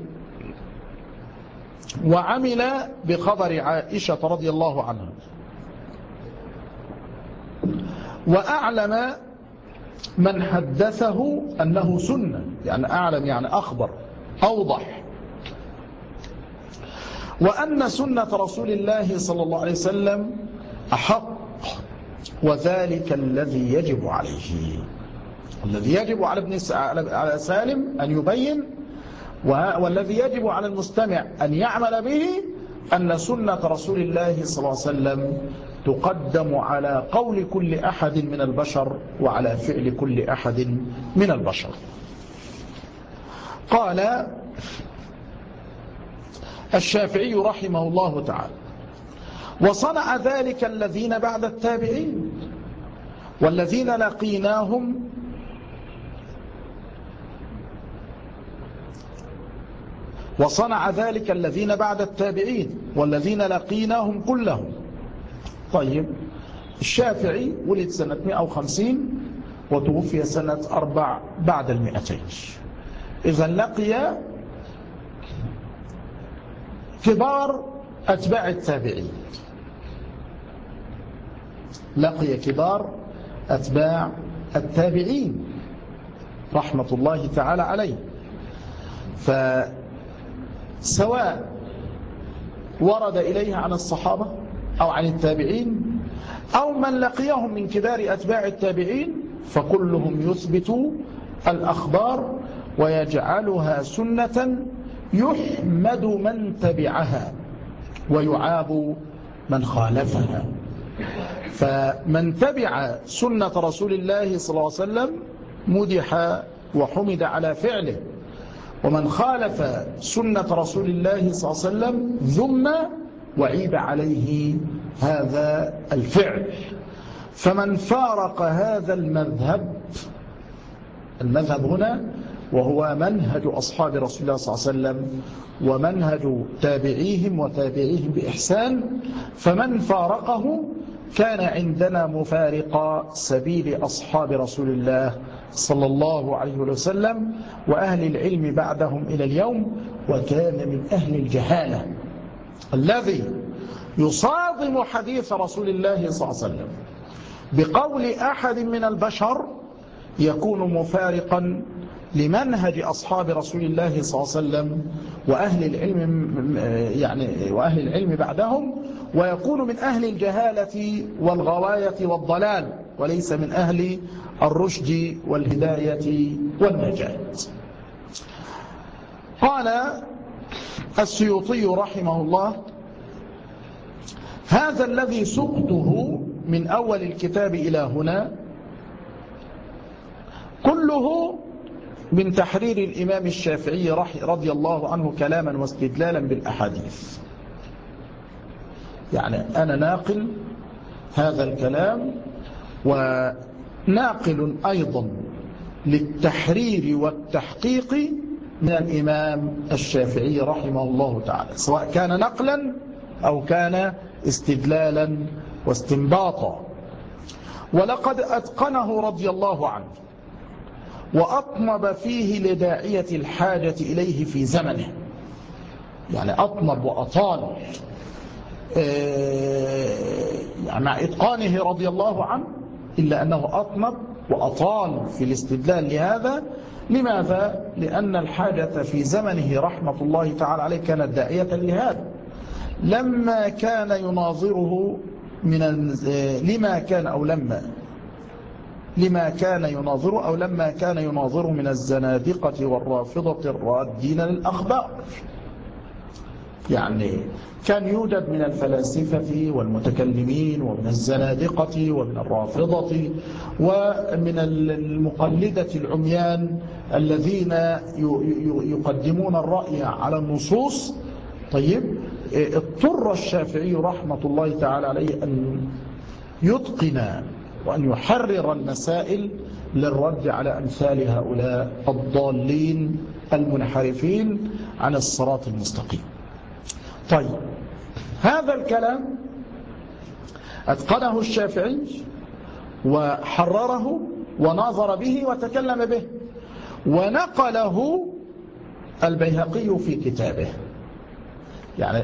وعمل بخبر عائشة رضي الله عنها، وأعلم من حدثه أنه سنة، يعني أعلم يعني أخبر أوضح، وأن سنة رسول الله صلى الله عليه وسلم أحق، وذلك الذي يجب عليه، الذي يجب على سالم أن يبين، والذي يجب على المستمع أن يعمل به، أن سنة رسول الله صلى الله عليه وسلم تقدم على قول كل أحد من البشر وعلى فعل كل أحد من البشر. قال الشافعي رحمه الله تعالى: وصنع ذلك الذين بعد التابعين والذين لقيناهم وصنع ذلك الذين بعد التابعين والذين لقيناهم كلهم. طيب، الشافعي ولد سنة 150 وتوفي سنة 4 بعد 200. إذن لقي كبار أتباع التابعين، لقي كبار أتباع التابعين رحمة الله تعالى عليه. فسواء ورد إليها عن الصحابة أو عن التابعين أو من لقيهم من كبار أتباع التابعين، فكلهم يثبت الأخبار ويجعلها سنة يحمد من تبعها ويعاب من خالفها. فمن تبع سنة رسول الله صلى الله عليه وسلم مدح وحمد على فعله، ومن خالف سنة رسول الله صلى الله عليه وسلم ذم وعيب عليه هذا الفعل. فمن فارق هذا المذهب هنا وهو منهج أصحاب رسول الله صلى الله عليه وسلم ومنهج تابعيهم وتابعيهم بإحسان، فمن فارقه كان عندنا مفارق سبيل أصحاب رسول الله صلى الله عليه وسلم وأهل العلم بعدهم إلى اليوم، وكان من أهل الجهالة الذي يصادم حديث رسول الله صلى الله عليه وسلم بقول أحد من البشر يكون مفارقا لمنهج أصحاب رسول الله صلى الله عليه وسلم وأهل العلم بعدهم، ويكون من أهل الجهالة والغواية والضلال، وليس من أهل الرشد والهداية والنجاة. قال السيوطي رحمه الله: هذا الذي سقته من أول الكتاب إلى هنا كله من تحرير الإمام الشافعي رضي الله عنه كلاما واستدلالا بالأحاديث. يعني أنا ناقل هذا الكلام وناقل أيضا للتحرير والتحقيق من الإمام الشافعي رحمه الله تعالى، سواء كان نقلا أو كان استدلالا واستنباطا. ولقد أتقنه رضي الله عنه وأطنب فيه لداعية الحاجة إليه في زمنه، يعني أطنب وأطال يعني مع إتقانه رضي الله عنه إلا أنه أطنب وأطال في الاستدلال لهذا. لماذا؟ لأن الحاجة في زمنه رحمة الله تعالى عليه كانت داعية لهذا. لما كان يناظره لما كان يناظره من الزنادقة والرافضة الرادين للأخبار. يعني كان يوجد من الفلاسفة والمتكلمين ومن الزنادقة ومن الرافضة ومن المقلدة العميان الذين يقدمون الرأي على النصوص. طيب، اضطر الشافعي رحمة الله تعالى عليه أن يتقن وأن يحرر المسائل للرد على أمثال هؤلاء الضالين المنحرفين عن الصراط المستقيم. طيب، هذا الكلام أتقنه الشافعي وحرره وناظر به وتكلم به، ونقله البيهقي في كتابه. يعني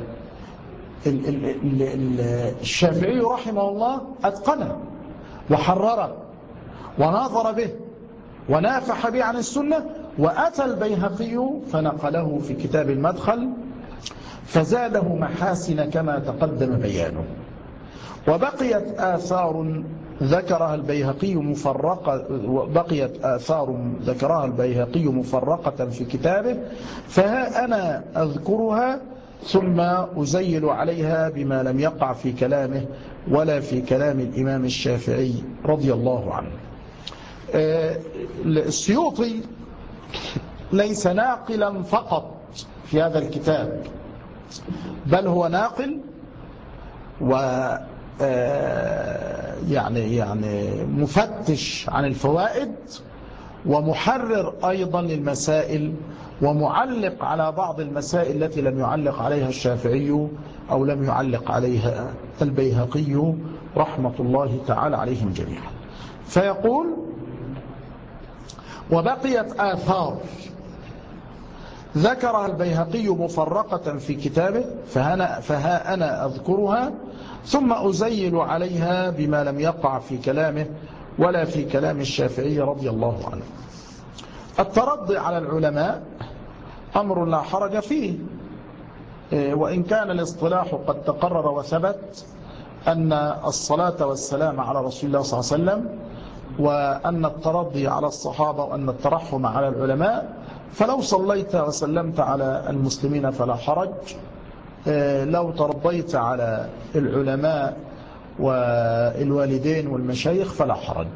الشافعي رحمه الله أتقنه وحرره وناظر به ونافح به عن السنة، وأتى البيهقي فنقله في كتاب المدخل فزاده محاسن كما تقدم بيانه. وبقيت آثار ذكرها البيهقي مفرقة في كتابه، فها أنا أذكرها ثم أزيل عليها بما لم يقع في كلامه ولا في كلام الإمام الشافعي رضي الله عنه. السيوطي ليس ناقلا فقط في هذا الكتاب، بل هو ناقل يعني مفتش عن الفوائد، ومحرر أيضا للمسائل، ومعلق على بعض المسائل التي لم يعلق عليها الشافعي أو لم يعلق عليها البيهقي رحمة الله تعالى عليهم جميعا. فيقول: وبقيت آثار ذكرها البيهقي مفرقة في كتابه فها أنا أذكرها ثم أزيل عليها بما لم يقع في كلامه ولا في كلام الشافعي رضي الله عنه. الترضي على العلماء أمر لا حرج فيه، وإن كان الاصطلاح قد تقرر وثبت أن الصلاة والسلام على رسول الله صلى الله عليه وسلم، وأن الترضي على الصحابة، وأن الترحم على العلماء. فلو صليت وسلمت على المسلمين فلا حرج، لو ترضيت على العلماء والوالدين والمشايخ فلا حرج.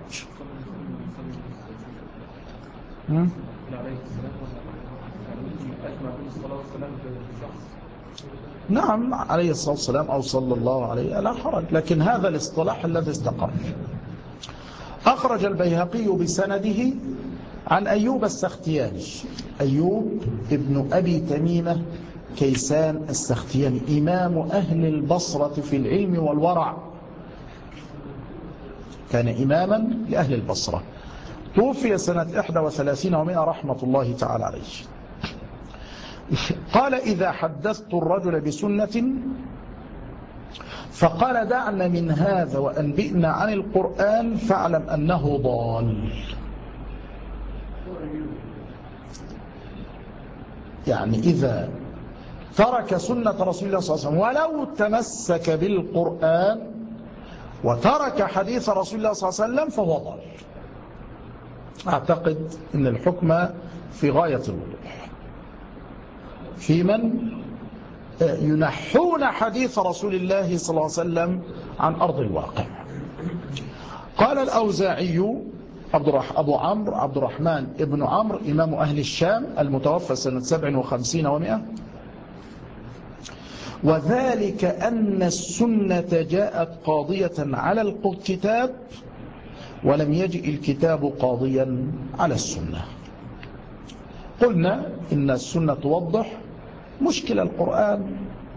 نعم، عليه الصلاة والسلام أو صلى الله عليه لا حرج، لكن هذا الاصطلاح الذي استقر. أخرج البيهقي بسنده عن أيوب السختياني، أيوب ابن أبي تميمة كيسان السختياني، إمام أهل البصرة في العلم والورع، كان إماما لأهل البصرة، توفي سنة 31 و100 رحمة الله تعالى عليه. قال: إذا حدثت الرجل بسنة فقال دعنا من هذا وأنبئنا عن القرآن فاعلم أنه ضال. يعني إذا ترك سنة رسول الله صلى الله عليه وسلم ولو تمسك بالقرآن وترك حديث رسول الله صلى الله عليه وسلم فهو ضال. أعتقد أن الحكم في غاية الوضوح في من ينحون حديث رسول الله صلى الله عليه وسلم عن أرض الواقع. قال الأوزاعي أبو عمرو عبد الرحمن ابن عمرو إمام أهل الشام المتوفى سنة 57 و100: وذلك أن السنة جاءت قاضية على الكتاب ولم يجئ الكتاب قاضيا على السنة. قلنا إن السنة توضح مشكل القرآن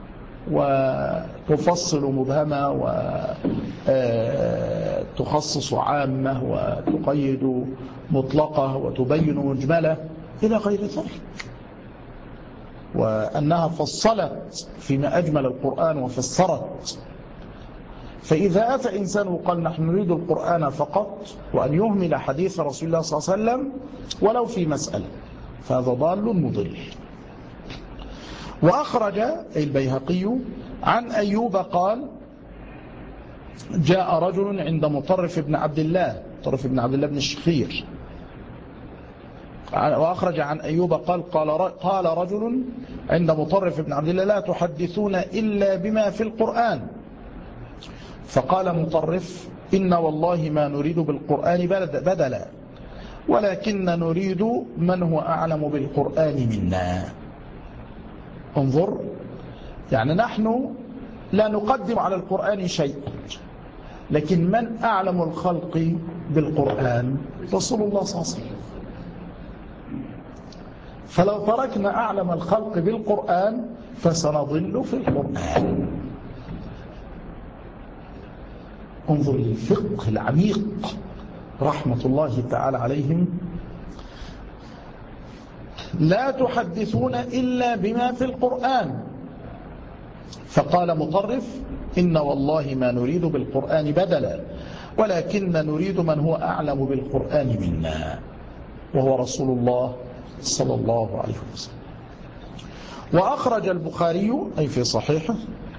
وتفصل مبهمة وتخصص عامة وتقيد مطلقة وتبين مجملة إلى غير ذلك، وأنها فصلت فيما أجمل القرآن وفسرت فإذا أتى إنسان وقال نحن نريد القرآن فقط وأن يهمل حديث رسول الله صلى الله عليه وسلم ولو في مسألة فهذا ضال مضل. وأخرج البيهقي عن أيوب قال جاء رجل عند مطرف بن عبد الله بن الشخير. وأخرج عن أيوب قال رجل عند مطرف بن عبد الله لا تحدثون إلا بما في القرآن. فقال مطرف إن والله ما نريد بالقرآن بدلا ولكن نريد من هو أعلم بالقرآن منا. انظر، يعني نحن لا نقدم على القرآن شيئا، لكن من أعلم الخلق بالقرآن رسول الله صلى الله عليه وسلم. فلو تركنا أعلم الخلق بالقرآن فسنضل في القرآن. انظر للفقه العميق رحمة الله تعالى عليهم. لا تحدثون إلا بما في القرآن. فقال مطرف إن والله ما نريد بالقرآن بدلا ولكن نريد من هو أعلم بالقرآن منا وهو رسول الله صلى الله عليه وسلم. وأخرج البخاري أي في صحيحه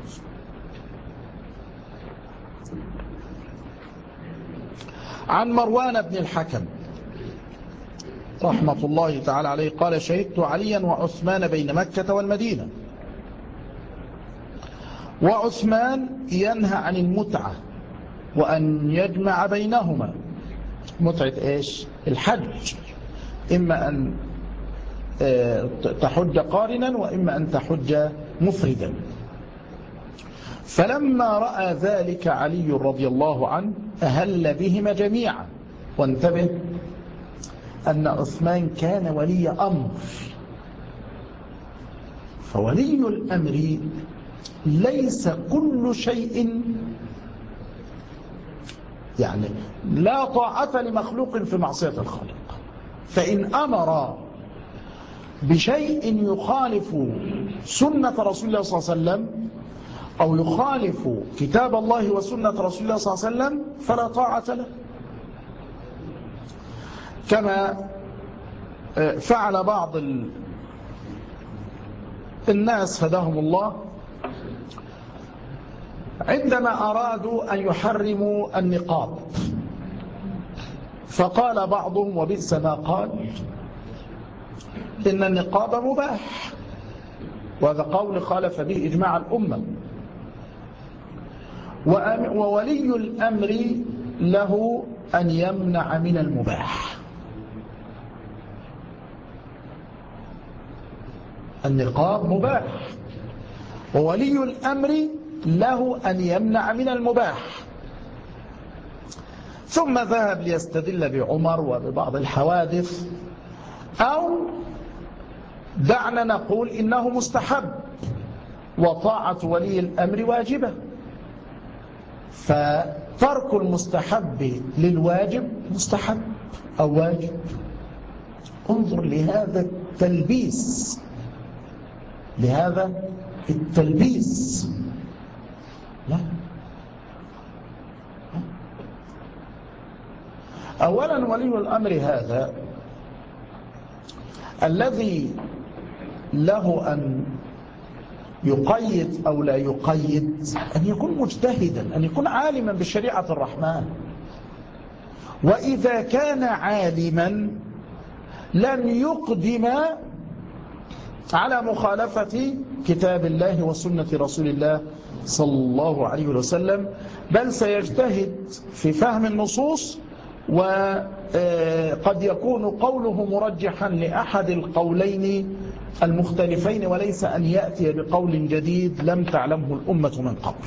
عن مروان بن الحكم رحمة الله تعالى عليه قال شهدت عليا وعثمان بين مكة والمدينة، وعثمان ينهى عن المتعة وأن يجمع بينهما. متعة إيش؟ الحج، إما أن تحج قارنا وإما أن تحج مفردا. فلما رأى ذلك علي رضي الله عنه أهل بهما جميعا. وانتبه أن عثمان كان ولي أمر، فولي الأمر ليس كل شيء، يعني لا طاعة لمخلوق في معصية الخالق. فإن أمر بشيء يخالف سنة رسول الله صلى الله عليه وسلم أو يخالف كتاب الله وسنة رسول الله صلى الله عليه وسلم فلا طاعة له، كما فعل بعض الناس هداهم الله عندما أرادوا أن يحرموا النقاب. فقال بعضهم وبئس ما قال إن النقاب مباح، وهذا قول خالف به إجماع الأمة. وولي الأمر له أن يمنع من المباح. النقاب مباح وولي الأمر له أن يمنع من المباح. ثم ذهب ليستدل بعمر وببعض الحوادث، أو دعنا نقول إنه مستحب وطاعة ولي الأمر واجبة، فترك المستحب للواجب مستحب أو واجب. انظر لهذا التلبيس، لهذا التلبيس. لا، أولا ولي الأمر هذا الذي له أن يقيد أو لا يقيد أن يكون مجتهدا، أن يكون عالما بشريعة الرحمن. وإذا كان عالما لن يقدم على مخالفة كتاب الله وسنة رسول الله صلى الله عليه وسلم، بل سيجتهد في فهم النصوص، وقد يكون قوله مرجحا لأحد القولين المختلفين، وليس أن يأتي بقول جديد لم تعلمه الأمة من قبل.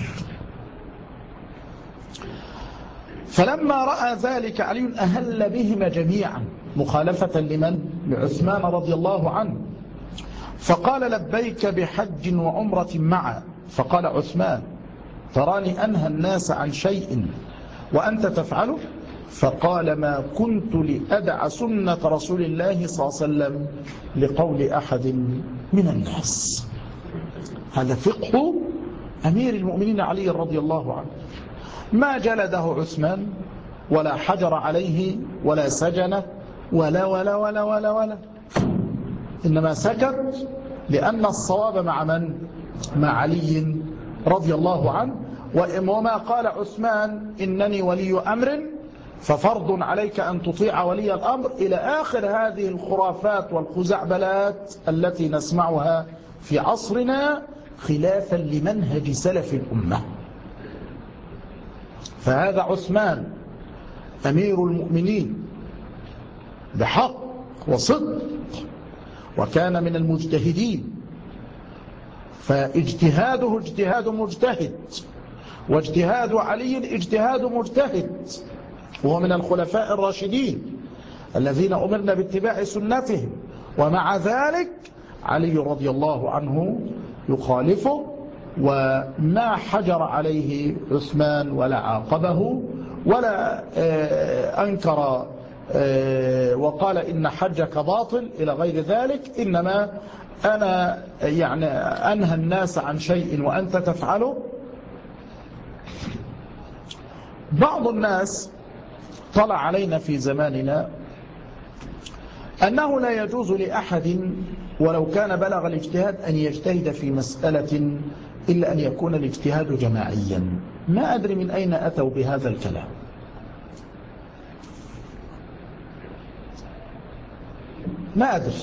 فلما رأى ذلك علي أهل بهما جميعا مخالفة لمن؟ لعثمان رضي الله عنه. فقال لبيك بحج وعمرة معا. فقال عثمان تراني أنهى الناس عن شيء وأنت تفعله؟ فقال ما كنت لأدع سنة رسول الله صلى الله عليه وسلم لقول أحد من الناس. هذا فقه أمير المؤمنين علي رضي الله عنه. ما جلده عثمان ولا حجر عليه ولا سجنه ولا ولا ولا ولا ولا، إنما سكت لأن الصواب مع من؟ مع علي رضي الله عنه. وما قال عثمان إنني ولي أمر ففرض عليك أن تطيع ولي الأمر إلى آخر هذه الخرافات والخزعبلات التي نسمعها في عصرنا خلافا لمنهج سلف الأمة. فهذا عثمان أمير المؤمنين بحق وصدق، وكان من المجتهدين، فاجتهاده اجتهاد مجتهد، واجتهاد علي اجتهاد مجتهد، وهو من الخلفاء الراشدين الذين أمرنا باتباع سنتهم، ومع ذلك علي رضي الله عنه يخالفه، وما حجر عليه عثمان ولا عاقبه ولا أنكر وقال إن حجك باطل إلى غير ذلك، إنما أنا يعني أنهى الناس عن شيء وأنت تفعله. بعض الناس طلع علينا في زماننا أنه لا يجوز لأحد ولو كان بلغ الاجتهاد أن يجتهد في مسألة إلا أن يكون الاجتهاد جماعيا. ما أدري من أين أتوا بهذا الكلام، ما أدري.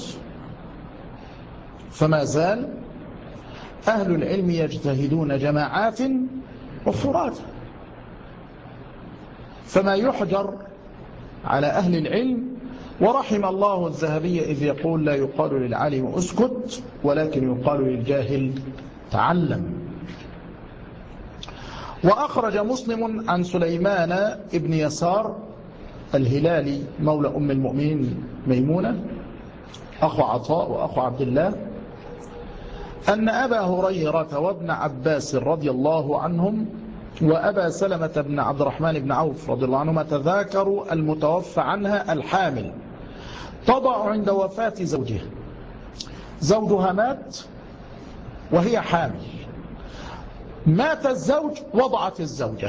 فما زال أهل العلم يجتهدون جماعات وفرادى، فما يحجر على أهل العلم. ورحم الله الذهبي إذ يقول لا يقال للعالم أسكت ولكن يقال للجاهل تعلم. وأخرج مسلم عن سليمان ابن يسار الهلالي مولى أم المؤمنين ميمونة أخو عطاء وأخو عبد الله أن أبا هريرة وابن عباس رضي الله عنهم وأبا سلمة بن عبد الرحمن بن عوف رضي الله عنهما تذاكروا المتوفى عنها الحامل تضع عند وفاة زوجها مات وهي حامل، مات الزوج وضعت الزوجة،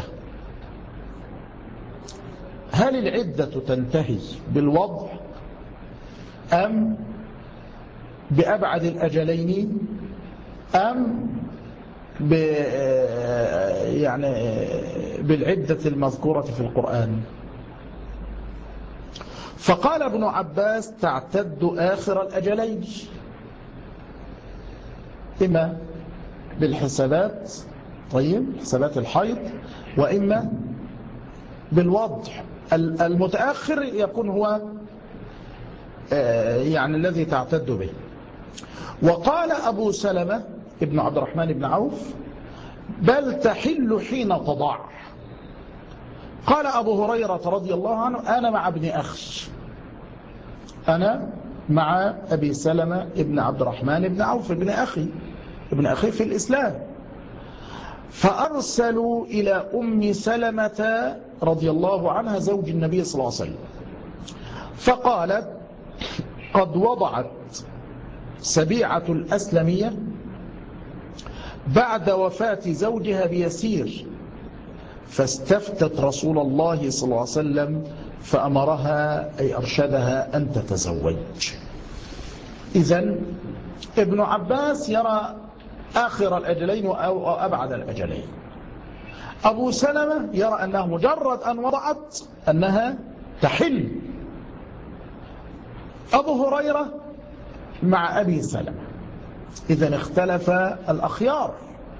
هل العدة تنتهي بالوضع أم بأبعد الأجلين أم يعني بالعدة المذكورة في القرآن؟ فقال ابن عباس تعتد آخر الأجلين، إما بالحسابات، طيب حسابات الحيض، وإما بالوضع. المتأخر يكون هو يعني الذي تعتد به. وقال أبو سلمة ابن عبد الرحمن بن عوف بل تحل حين تضع. قال أبو هريرة رضي الله عنه أنا مع ابن أخي، أنا مع أبي سلمة ابن عبد الرحمن بن عوف ابن أخي في الإسلام. فأرسلوا إلى أم سلمة رضي الله عنها زوج النبي صلى الله عليه وسلم فقالت قد وضعت سبيعة الأسلمية بعد وفاة زوجها بيسير، فاستفتت رسول الله صلى الله عليه وسلم فأمرها أي أرشدها أن تتزوج. إذن ابن عباس يرى آخر الأجلين أو أبعد الأجلين. أبو سلمة يرى أنه مجرد أن وضعت أنها تحل. أبو هريرة مع أبي سلمة. إذن اختلف الأخيار،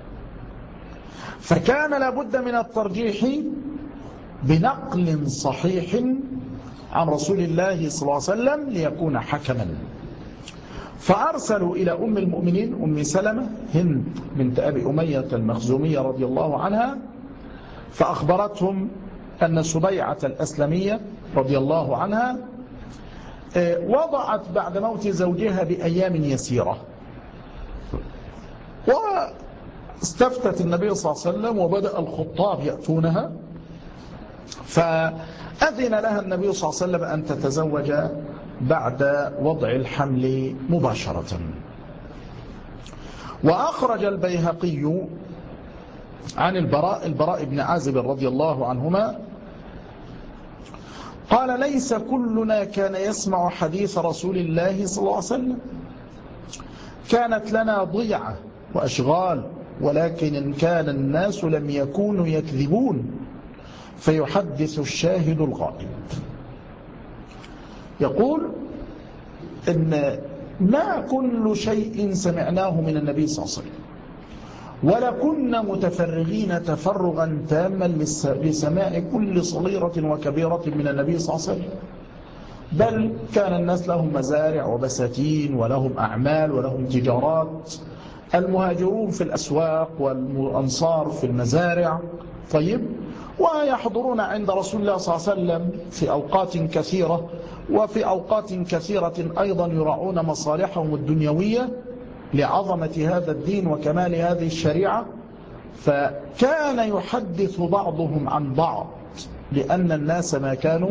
فكان لابد من الترجيح بنقل صحيح عن رسول الله صلى الله عليه وسلم ليكون حكما. فأرسلوا إلى أم المؤمنين أم سلمة هند بنت أبي أمية المخزومية رضي الله عنها، فأخبرتهم أن سبيعة الأسلمية رضي الله عنها وضعت بعد موت زوجها بأيام يسيرة، واستفتت النبي صلى الله عليه وسلم وبدأ الخطاب يأتونها، فأذن لها النبي صلى الله عليه وسلم أن تتزوج بعد وضع الحمل مباشرة. وأخرج البيهقي عن البراء بن عازب رضي الله عنهما قال ليس كلنا كان يسمع حديث رسول الله صلى الله عليه وسلم، كانت لنا ضيعة وأشغال، ولكن إن كان الناس لم يكونوا يكذبون فيحدث الشاهد الغائب. يقول إن ما كل شيء سمعناه من النبي صلى الله عليه وسلم، ولا كنا متفرغين تفرغا تاما لسماع كل صغيرة وكبيرة من النبي صلى الله عليه وسلم، بل كان الناس لهم مزارع وبساتين ولهم أعمال ولهم تجارات، المهاجرون في الأسواق والأنصار في المزارع. طيب، ويحضرون عند رسول الله صلى الله عليه وسلم في أوقات كثيرة، وفي أوقات كثيرة أيضا يراعون مصالحهم الدنيوية لعظمة هذا الدين وكمال هذه الشريعة. فكان يحدث بعضهم عن بعض، لأن الناس ما كانوا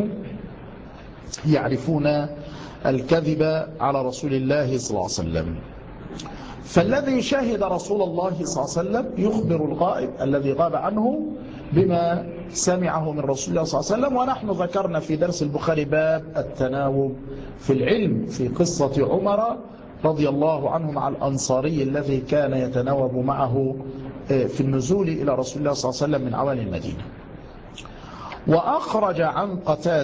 يعرفون الكذب على رسول الله صلى الله عليه وسلم. فالذي شهد رسول الله صلى الله عليه وسلم يخبر الغائب الذي غاب عنه بما سمعه من رسول الله صلى الله عليه وسلم. ونحن ذكرنا في درس البخاري باب التناوب في العلم في قصة عمر رضي الله عنه مع الأنصاري الذي كان يتناوب معه في النزول إلى رسول الله صلى الله عليه وسلم من عوالي المدينة. وأخرج عن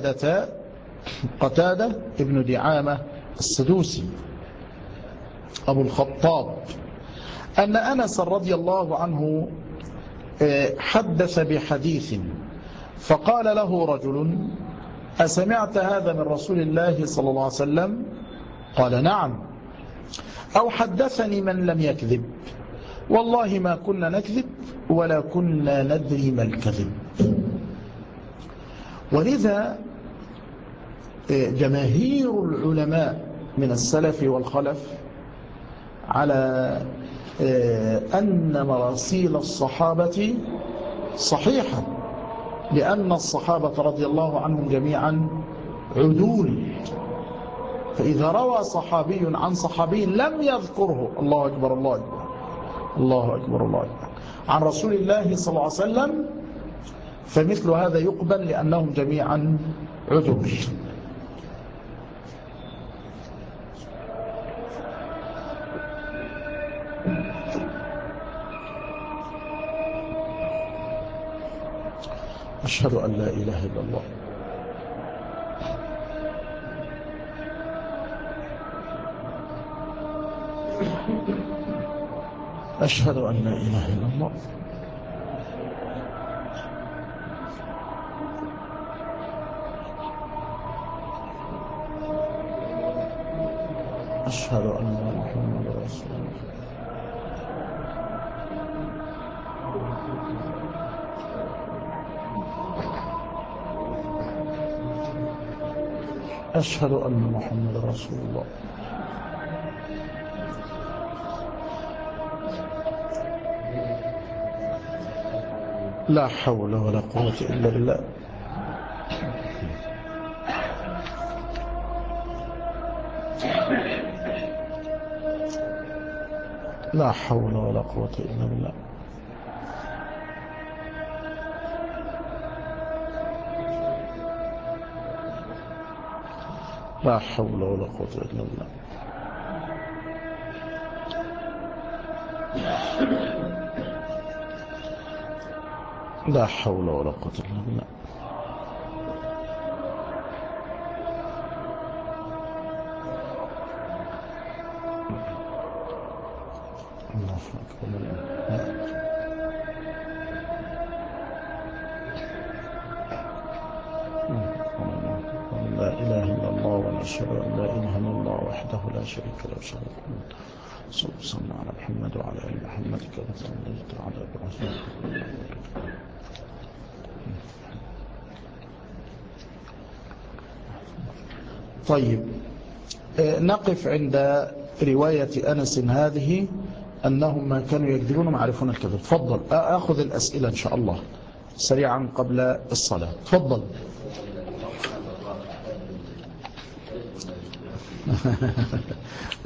قتادة ابن دعامة السدوسي أبو الخطاب أن أنس رضي الله عنه حدث بحديث فقال له رجل: أسمعت هذا من رسول الله صلى الله عليه وسلم؟ قال: نعم. أو حدثني من لم يكذب، والله ما كنا نكذب ولا كنا ندري ما الكذب. ولذا جماهير العلماء من السلف والخلف على أن مراسيل الصحابة صحيحة، لأن الصحابة رضي الله عنهم جميعا عدول، فإذا روى صحابي عن صحابي لم يذكره الله أكبر الله أكبر الله أكبر الله أكبر عن رسول الله صلى الله عليه وسلم، فمثل هذا يقبل لأنهم جميعا عدول. أشهد أن لا إله إلا الله. أشهد أن لا إله إلا الله. أشهد أن محمدا رسول الله. أشهد أن محمدا رسول الله. لا حول ولا قوة إلا بالله. لا حول ولا قوة إلا بالله. لا حول ولا قوة إلا بالله. لا حول ولا قوة إلا بالله. الله أكبر. لا إله إلا الله ونشهد أن لا إله إلا الله وحده لا شريك له شريك له. صلى الله على محمد وعلى آل محمد كما صليت على إبراهيم. طيب، نقف عند رواية أنس هذه أنهم ما كانوا يكذبون ويعرفون الكذب. تفضل، أخذ الأسئلة إن شاء الله سريعا قبل الصلاة. تفضل.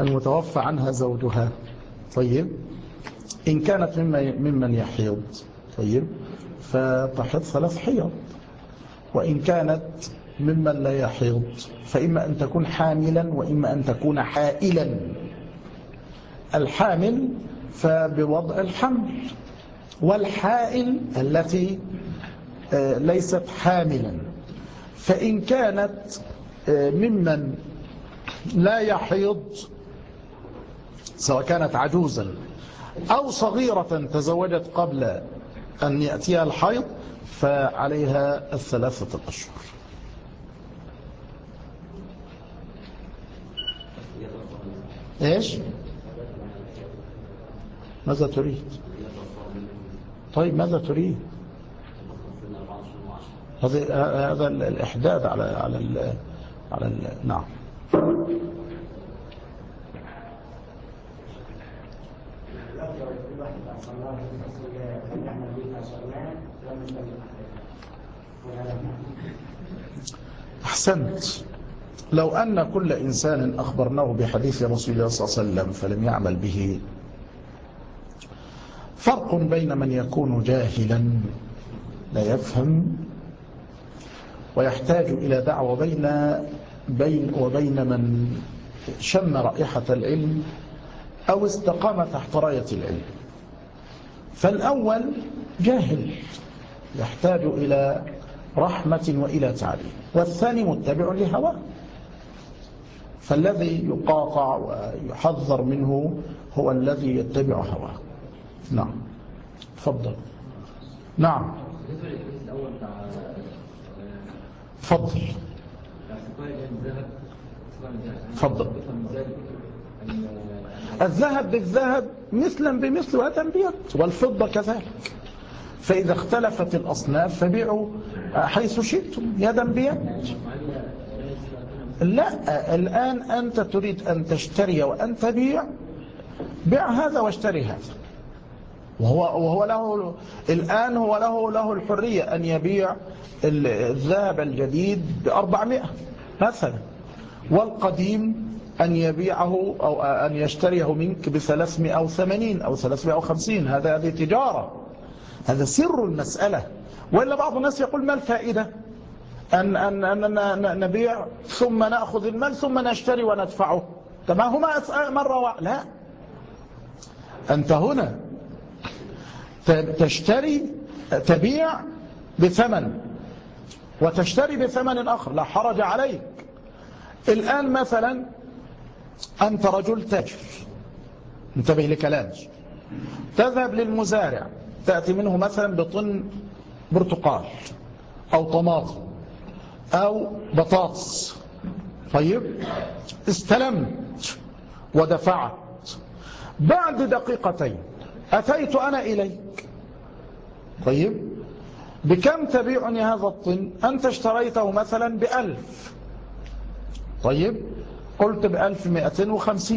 المتوفى عنها زوجها. طيب، إن كانت ممن يحيض طيب، فتحيض 3 حيض. وإن كانت ممن لا يحيض فإما أن تكون حاملا وإما أن تكون حائلا. الحامل فبوضع الحمل، والحائل التي ليست حاملا. فإن كانت ممن لا يحيض سواء كانت عجوزا أو صغيرة تزوجت قبل أن يأتيها الحيض فعليها 3 أشهر. إيش؟ ماذا تريد؟ طيب ماذا تريد؟ هذا الإحداد على نعم. أحسنت. لو أن كل إنسان أخبرناه بحديث رسول الله صلى الله عليه وسلم فلم يعمل به، فرق بين من يكون جاهلا لا يفهم ويحتاج إلى دعوة وبين من شم رائحة العلم أو استقام تحت راية العلم. فالأول جاهل يحتاج إلى رحمة وإلى تعليم، والثاني متبع لهواه. فالذي يقاطع ويحذر منه هو الذي يتبع هواه. نعم، تفضل. نعم، تفضل. تفضل. الذهب بالذهب مثلا بمثل ويدا بيد، والفضة كذلك. فإذا اختلفت الأصناف فبيعوا حيث شئتم يدا بيد. لا، الآن أنت تريد أن تشتري وأن تبيع، بيع هذا واشتري هذا. وهو له الآن له الحرية أن يبيع الذهب الجديد ب400 مثلا، والقديم أن يبيعه أو أن يشتريه منك ب380 أو 350. هذه تجارة، هذا سر المسألة. وإلا بعض الناس يقول ما الفائدة أن نبيع ثم نأخذ المال ثم نشتري وندفعه؟ تمام، هما مرة لا، أنت هنا تبيع بثمن وتشتري بثمن آخر، لا حرج عليك. الآن مثلا أنت رجل تاجر، انتبه لكلامي، تذهب للمزارع تأتي منه مثلا بطن برتقال أو طماطم أو بطاطس. طيب، استلمت ودفعت، بعد دقيقتين أتيت أنا إليك. طيب، بكم تبيعني هذا الطن؟ أنت اشتريته مثلا ب1000. طيب، قلت ب1250.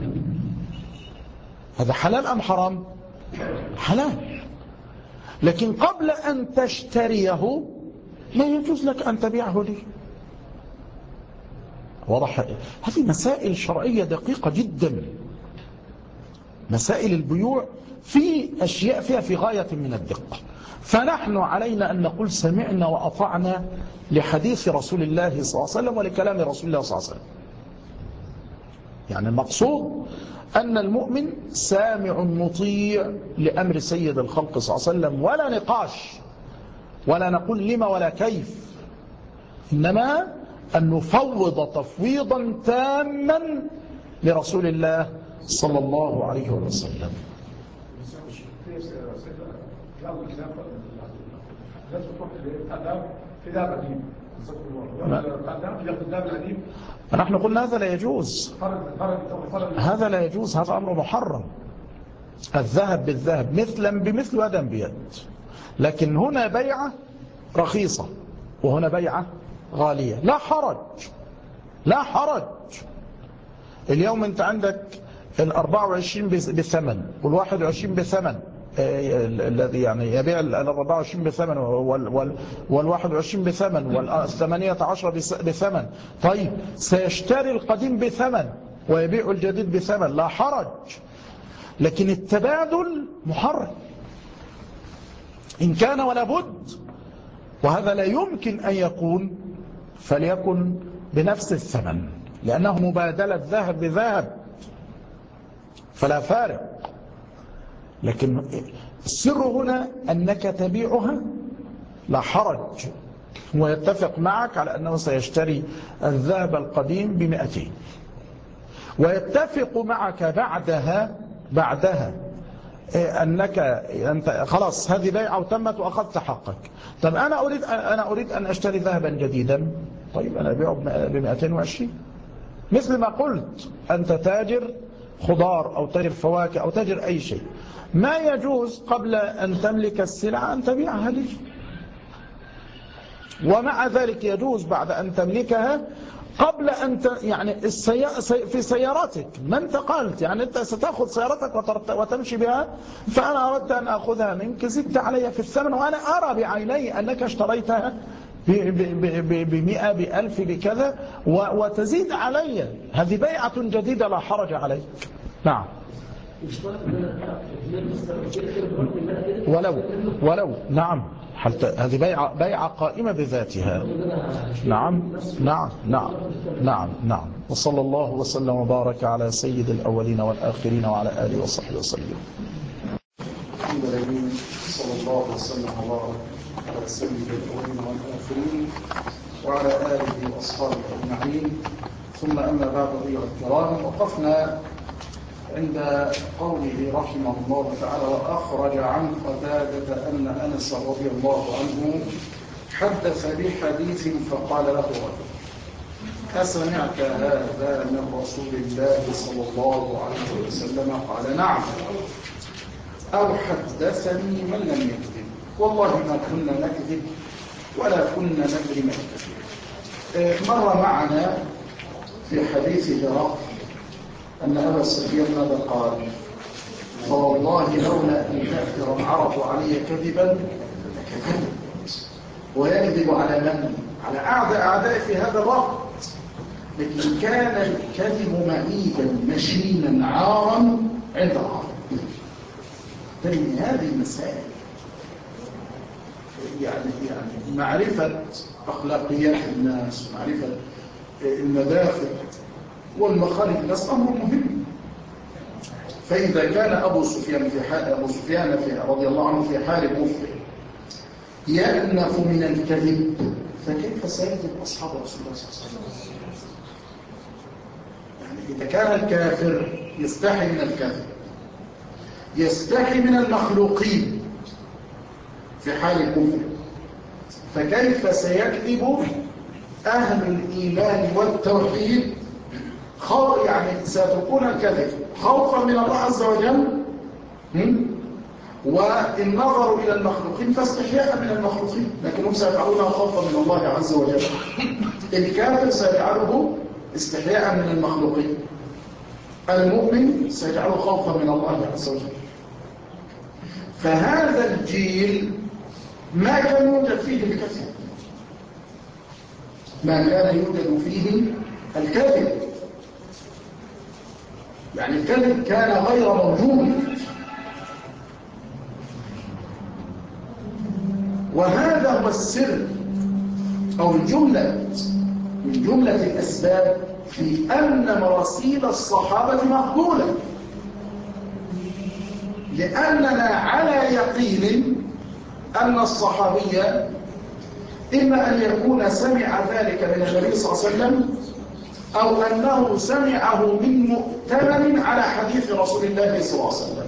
هذا حلال أم حرام؟ حلال. لكن قبل أن تشتريه لا يجوز لك أن تبيعه لي. واضح؟ هذه مسائل شرعية دقيقة جدا. مسائل البيوع في أشياء فيها في غاية من الدقة. فنحن علينا أن نقول سمعنا وأطعنا لحديث رسول الله صلى الله عليه وسلم ولكلام رسول الله صلى الله عليه وسلم. يعني المقصود أن المؤمن سامع مطيع لأمر سيد الخلق صلى الله عليه وسلم، ولا نقاش، ولا نقول لما ولا كيف، إنما أن نفوض تفويضا تاما لرسول الله صلى الله عليه وسلم. نحن قلنا هذا لا يجوز، هذا لا يجوز، هذا أمر محرم. الذهب بالذهب مثلا بمثل ويدا بيد. لكن هنا بيعة رخيصة وهنا بيعة غالية، لا حرج، لا حرج. اليوم انت عندك 24 بثمن وال21 بثمن، الذي يعني يبيع 24 بثمن وال21 بثمن وال18 بثمن. طيب، سيشتري القديم بثمن ويبيع الجديد بثمن، لا حرج. لكن التبادل محرم. إن كان ولا بد، وهذا لا يمكن أن يكون، فليكن بنفس الثمن، لأنه مبادلة ذهب بذهب فلا فارق. لكن السر هنا أنك تبيعها لا حرج، ويتفق معك على أنه سيشتري الذهب القديم ب200، ويتفق معك بعدها أنك أنت خلاص هذه بيعة وتمت وأخذت حقك. طب أنا أريد أن أشتري ذهبا جديدا، طيب أنا أبيعه ب220، مثل ما قلت أنت تاجر خضار أو تاجر فواكه أو تاجر أي شيء، ما يجوز قبل أن تملك السلعة أن تبيعها لي، ومع ذلك يجوز بعد أن تملكها قبل أن يعني في سيارتك ما انتقلت، يعني أنت ستأخذ سيارتك وتمشي بها، فأنا أردت أن أخذها منك، زدت علي في الثمن وأنا أرى بعيني أنك اشتريتها ب100 ب1000 بكذا وتزيد علي، هذه بيعة جديدة لا حرج عليك. نعم. ولو نعم، هذه بيعة قائمة بذاتها. نعم. وصلى الله وسلم وبارك على سيد الأولين والآخرين وعلى آله وصحبه وسلم. الحمد لله، صلى الله وسلم وبارك على سيد الأولين والآخرين وعلى آله وأصحابه أجمعين، ثم أما بعد أيها الكرام، وقفنا عند قوله رحمه الله تعالى: وأخرج عن قتادة أن أنس رضي الله عنه حدث بحديث فقال له رجل: أسمعت هذا من رسول الله صلى الله عليه وسلم؟ قال: نعم. أو حدثني من لم يكذب، والله ما كنا نكذب ولا كنا ندري ما نكذب. مر معنا في حديث هرقل أن أبا سفيان ماذا قال؟ فوالله لولا أن تأثر العرب علي كذبا لكذبت. ويكذب على من؟ على أعداء في هذا الوقت، لكن كان الكذب مهيبا مشينا عارا عند العرب. من هذه المسائل يعني معرفة أخلاقيات الناس، معرفة المدافع والمخارج الناس أمر مهم. فإذا كان أبو سفيان رضي الله عنه في حال كفره يأنف من الكذب، فكيف سيكذب أصحاب رسول الله صلى الله عليه وسلم؟ يعني إذا كان الكافر يستحي من الكذب، يستحي من المخلوقين في حال الكفر، فكيف سيكذب أهل الإيمان والتوحيد؟ يعني سيتركون الكذب خوفا من الله عز وجل، وإن نظروا إلى المخلوقين فاستحياء من المخلوقين، لكنهم سيفعلونها خوفا من الله عز وجل. الكافر سيجعله استحياء من المخلوقين، المؤمن سيجعله خوفا من الله عز وجل. فهذا الجيل ما كان يوجد فيه الكذب، ما كان يوجد فيه الكذب، يعني الكذب كان غير موجود. وهذا هو السر أو من جملة الأسباب في أن مراسيل الصحابة مقبولة، لأننا على يقين أن الصحابي إما أن يكون سمع ذلك من النبي صلى الله عليه وسلم، أو أنه سمعه من مؤتمن على حديث رسول الله صلى الله عليه وسلم.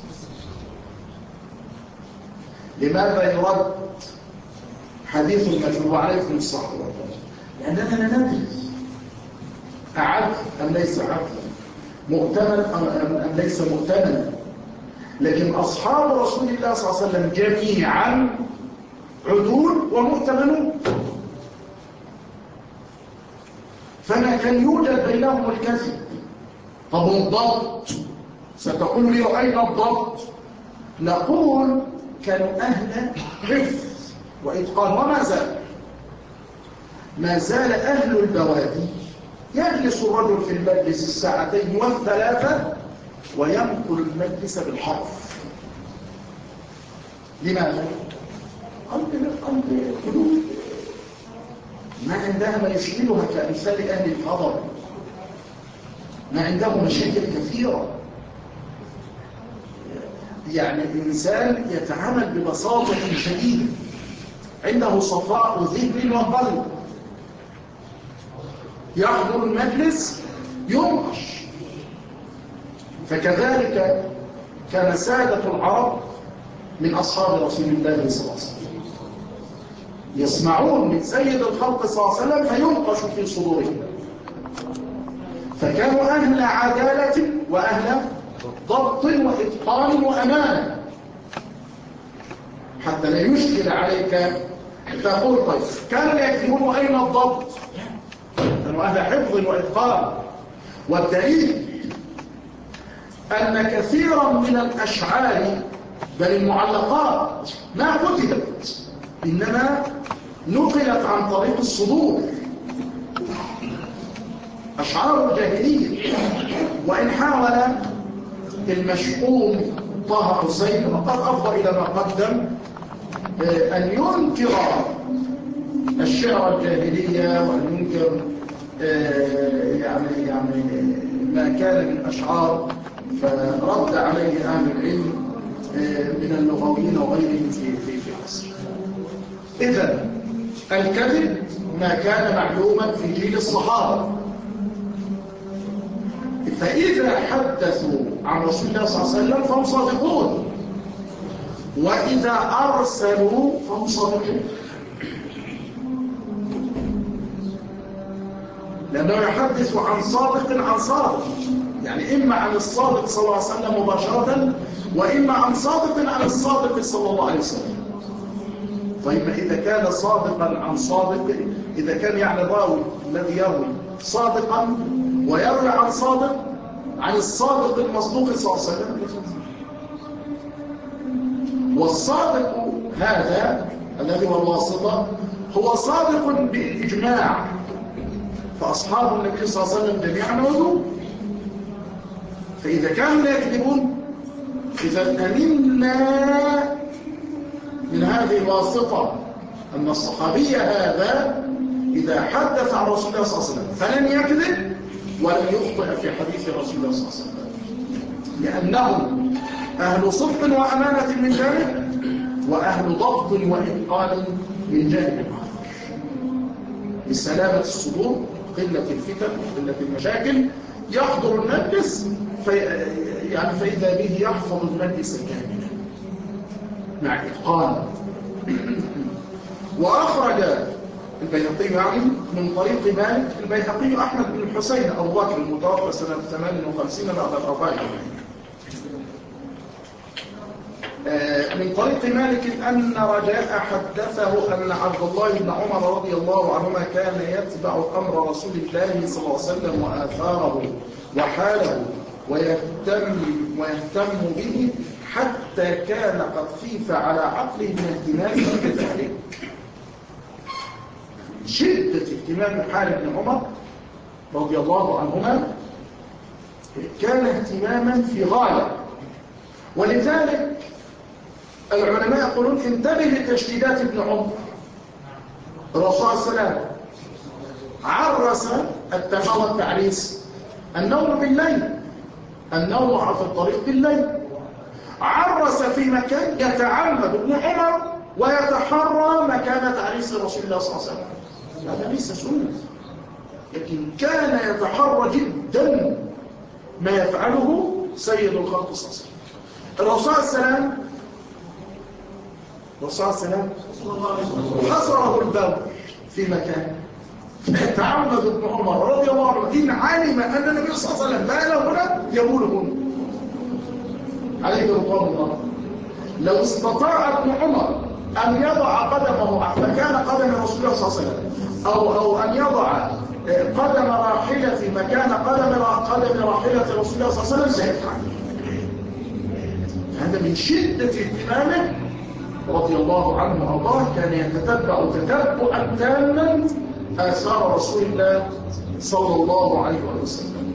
لماذا يرد حديث المجهول عليكم الصحة والسلام؟ لأننا لا ندري أعد أم ليس عدلا، مؤتمن أم ليس مؤتمنا. لكن أصحاب رسول الله صلى الله عليه وسلم جميعا عدول ومؤتمنون، فما كان يوجد بينهم الكذب. طب الضبط، ستقول لي أين الضبط؟ نقول كانوا أهل حفظ وإتقان، ما زال أهل البوادي يجلس الرجل في المجلس الساعتين والثلاثة وينقل المجلس بالحرف. لماذا؟ قلوب ما عندها ما يشغلها كأمثال أهل الحضر، ما عنده مشاكل كثيرة. يعني الإنسان يتعامل ببساطة شديدة، عنده صفاء ذهن وقلب، يحضر المجلس ينقش. فكذلك كان سادة العرب من أصحاب رسول الله صلى الله عليه وسلم يسمعون من سيد الخلق صلى الله عليه وسلم فينقش في صدورهم، فكانوا أهل عدالة وأهل ضبط وإتقان وأمانة، حتى لا يشكل عليك تقول طيب كانوا يكتبون أين الضبط؟ كانوا أهل حفظ وإتقان. والدليل أن كثيرا من الأشعار بل المعلقات ما كتبت، إنما نقلت عن طريق الصدور، أشعار الجاهلية. وإن حاول المشؤوم طه حسين وقد أفضى إلى ما قدم أن ينكر الشعر الجاهلية وأن ينكر يعني ما كان من أشعار، فرد عليه أهل العلم من اللغويين وغيرهم في عصر. إذن الكذب ما كان معلوما في جيل الصحابة، فإذا حدثوا عن رسول الله صلى الله عليه وسلم فهم صادقون، وإذا أرسلوا فهم صادقون، لأنه يحدث عن صادق عن صادق، يعني إما عن الصادق صلى الله عليه وسلم مباشرة، وإما عن صادق عن الصادق صلى الله عليه وسلم. طيب إذا كان صادقا عن صادق، إذا كان يعني الراوي الذي يروي صادقا ويروي عن صادق عن الصادق المصدوق صلى الله عليه وسلم، والصادق هذا الذي هو الواسطة هو صادق بالإجماع، فأصحاب النبي صلى الله عليه وسلم جميعا عدول. فإذا كانوا لا يكذبون إذا أمنا من هذه الواسطة أن الصحابي هذا إذا حدث عن رسول الله صلى الله عليه وسلم فلن يكذب ولن يخطئ في حديث رسول الله صلى الله عليه وسلم، لأنهم أهل صدق وأمانة من جانب، وأهل ضبط وإتقان من جانب آخر، لسلامة الصدور، قلة الفتن وقلة المشاكل. يحضر المجلس فإذا به يحفظ المجلس كاملا مع إتقان. وأخرج البيهقي يعني من طريق مالك، البيهقي أحمد بن الحسين أبو بكر المتوفى سنة 58 بعد 40، من طريق مالك أن رجاء حدثه أن عبد الله بن عمر رضي الله عنهما كان يتبع أمر رسول الله صلى الله عليه وسلم وآثاره وحاله ويهتم به، حتى كان قد خيف على عقله من اهتمامه بذلك. شدة اهتمام حال ابن عمر رضي الله عنهما كان اهتماما في غاية، ولذلك العلماء يقولون انتبه لتشديدات ابن عمر. الرسول صلى الله عليه وسلم عرس التعريس النوم بالليل، النوم في الطريق بالليل، عرس في مكان يتعمد ابن عمر ويتحرى مكان تعريس رسول الله صلى الله عليه وسلم. هذا ليس سنة، لكن كان يتحرى جدا ما يفعله سيد الخلق صلى الله عليه وسلم. الرسول صلى الله عليه وسلم حصره البول في مكان، تعمد ابن عمر رضي الله عنه إن علم أن النبي صلى الله عليه وسلم بال هنا يبول هنا عليه رضوان الله. لو استطاع ابن عمر أن يضع قدمه مكان قدم رسول الله صلى الله عليه وسلم، أو أن يضع قدم راحلة مكان قدم راحلة رسول الله صلى الله عليه وسلم سيفعل. هذا من شدة اهتمامه رضي الله عنه وارضاه، كان يتتبع تتبعا تاما آثار رسول الله صلى الله عليه وسلم.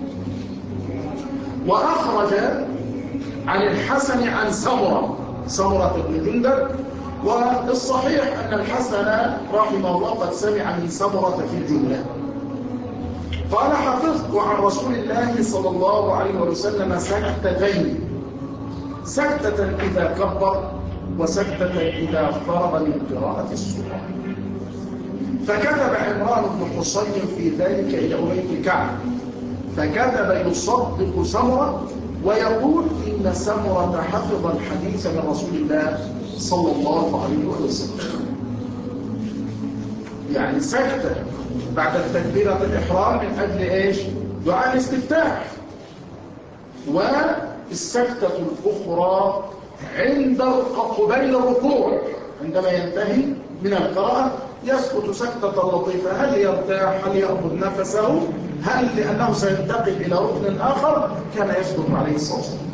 وأخرج عن الحسن عن سمرة بن جندب والصحيح أن الحسن رحمه الله قد سمع من سمرة في الجملة قال حفظت عن رسول الله صلى الله عليه وسلم سكتتين، سكتة إذا كبر وسكتة إذا فرغ من قراءة السورة. فكتب عمران بن حصين في ذلك إلى أبي بن كعب، فكتب يصدق سمرة ويقول إن سمرة حفظ الحديث من رسول الله صلى الله عليه وسلم. يعني سكتة بعد تكبيرة الإحرام من أجل إيش؟ دعاء الاستفتاح. والسكتة الأخرى عند قبيل الركوع عندما ينتهي من القراءة يسكت سكتة لطيفة، هل يرتاح، هل يأخذ نفسه، هل لأنه سينتقل إلى ركن آخر، كان يسكت عليه الصلاة والسلام.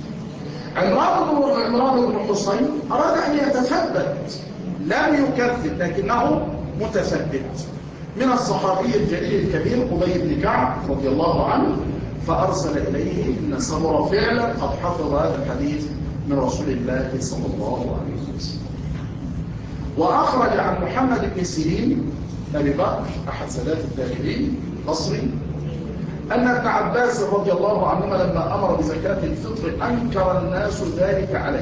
عمران بن حصين أراد أن يتثبت، لم يكذب لكنه متثبت، من الصحابي الجليل الكبير أبي بن كعب رضي الله عنه، فأرسل إليه إن سمرة فعلا قد حفظ هذا الحديث من رسول الله صلى الله عليه وسلم. وأخرج عن محمد بن سيرين أبي بكر أحد سادات التابعين البصري أن ابن عباس رضي الله عنهما لما أمر بزكاة الفطر أنكر الناس ذلك عليه،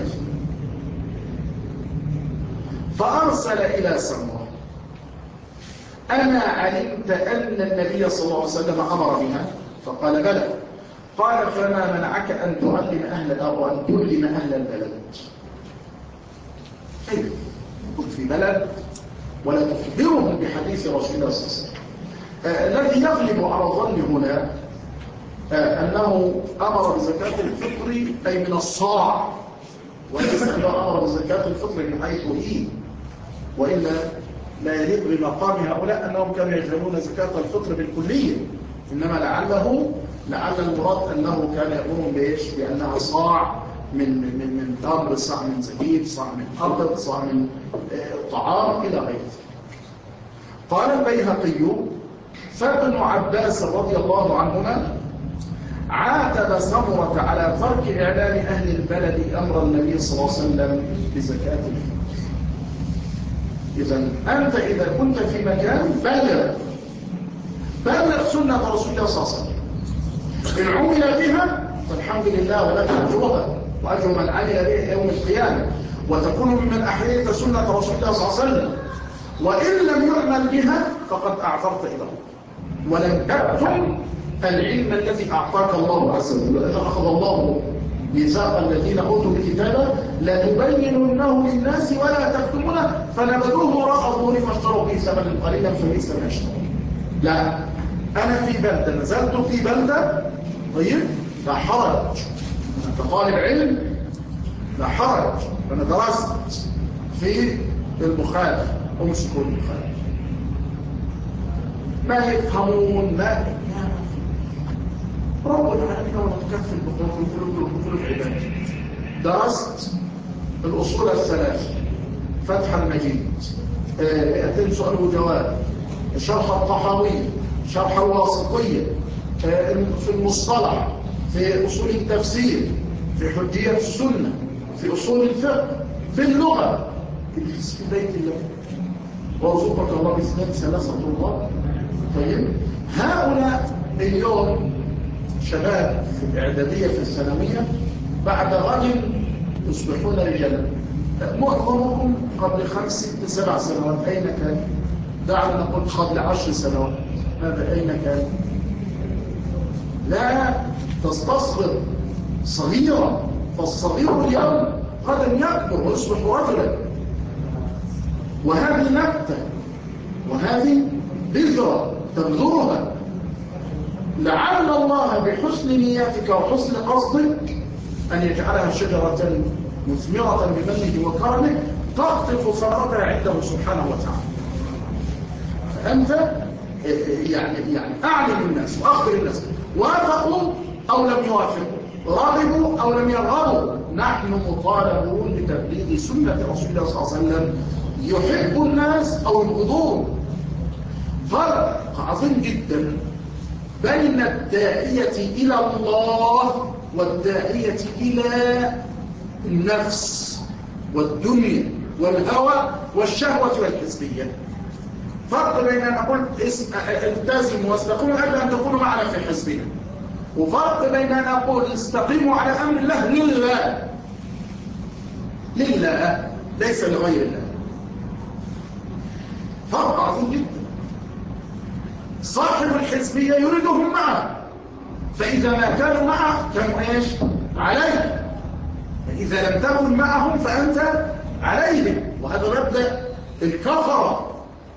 فأرسل إلى سمرة: أما علمت أن النبي صلى الله عليه وسلم أمر بها؟ فقال: بلى. قال: فما منعك أن تعلم أهل الأرض وأن تعلم أهل البلد؟ كيف كنت في بلد ولا تخبرهم بحديث رسول الله صلى الله عليه وسلم؟ الذي يغلب على الظن هنا أنه أمر بزكاة الفطر أي من الصاع، وليس أنه أمر بزكاة الفطر من حيث هي، وإلا لا يليق بمقام هؤلاء أنهم كانوا يجعلون زكاة الفطر بالكلية، إنما لعل المراد أنه كان يأمرهم بإيش؟ بأنها صاع من تمر، صاع من زبيب، صاع من أرض، صاع من طعام إلى غيره. قال البيهقي: فابن عباس رضي الله عنهما عاتب سمرة على ترك إعلان أهل البلد أمر النبي صلى الله عليه وسلم بزكاة الفطر. إذن أنت إذا كنت في مكان بلغ سنة رسول الله صلى الله عليه وسلم، إن عمل بها فالحمد لله ولك أجرها وأجر من عمل بها يوم القيامة، وتكون ممن أحييت سنة رسول الله صلى الله عليه وسلم. وإن لم يعمل بها فقد أعثرت إلى الله ولم تكتم العلم الذي أعطاك الله عز وجل. إذا أخذ الله ميثاق الذين أوتوا الكتاب لتبيننه للناس ولا تكتمونه فنبذوه وراء ظهورهم واشتروا به ثمنا قليلا فبئس ما يشترون. لا، أنا في بلدة، نزلت في بلدة، طيب لا حرج، أنت طالب علم لا حرج، أنا درست في البخاري أمسكوا البخاري، ما يفهمون ما رب العالمين ولا تكفل بقول العباد. درست الأصول الثلاث، فتح المجيد، 200 سؤال وجواب، شرح الطحاوي، شرح الواسطية، في المصطلح، في أصول التفسير، في حجية السنة، في أصول الفقه، في اللغة، في بيت الله وارزقك الله بإسلام ثلاثة الله. طيب هؤلاء اليوم شباب في الإعدادية في الثانوية بعد غد يصبحون رجالا، معظمهم قبل 5 6 7 سنوات أين كان؟ دعنا نقول قبل 10 سنوات، هذا أين كان؟ لا تستصغر صغيرا، فالصغير اليوم غدا يكبر ويصبح رجلا. وهذه نكتة وهذه بذرة تبذرها، لعل الله بحسن نياتك وحسن قصدك أن يجعلها شجرة مثمرة بمنه وكرمه تقطف ثمرتها عنده سبحانه وتعالى. فأنت يعني أعلم الناس وأخبر الناس، وافقوا أو لم يوافقوا، رغبوا أو لم يرغبوا، نحن مطالبون بتبليغ سنة رسول الله صلى الله عليه وسلم، يحب الناس أو يبغضون. فرق عظيم جدا بين الداعية إلى الله والداعية إلى النفس والدنيا والهوى والشهوة والحزبية. فرق بين أن أقول التزموا واستقيموا قبل أن تكونوا معنا في حزبنا، وفرق بين أن أقول استقيموا على أمر الله لله، لله ليس لغير الله. فرق عظيم جدا. صاحب الحزبية يريدهم معه، فإذا ما كانوا معه كانوا ايش؟ عليه. فإذا لم تكن معهم فأنت عليهم. وهذا مبدأ الكفرة.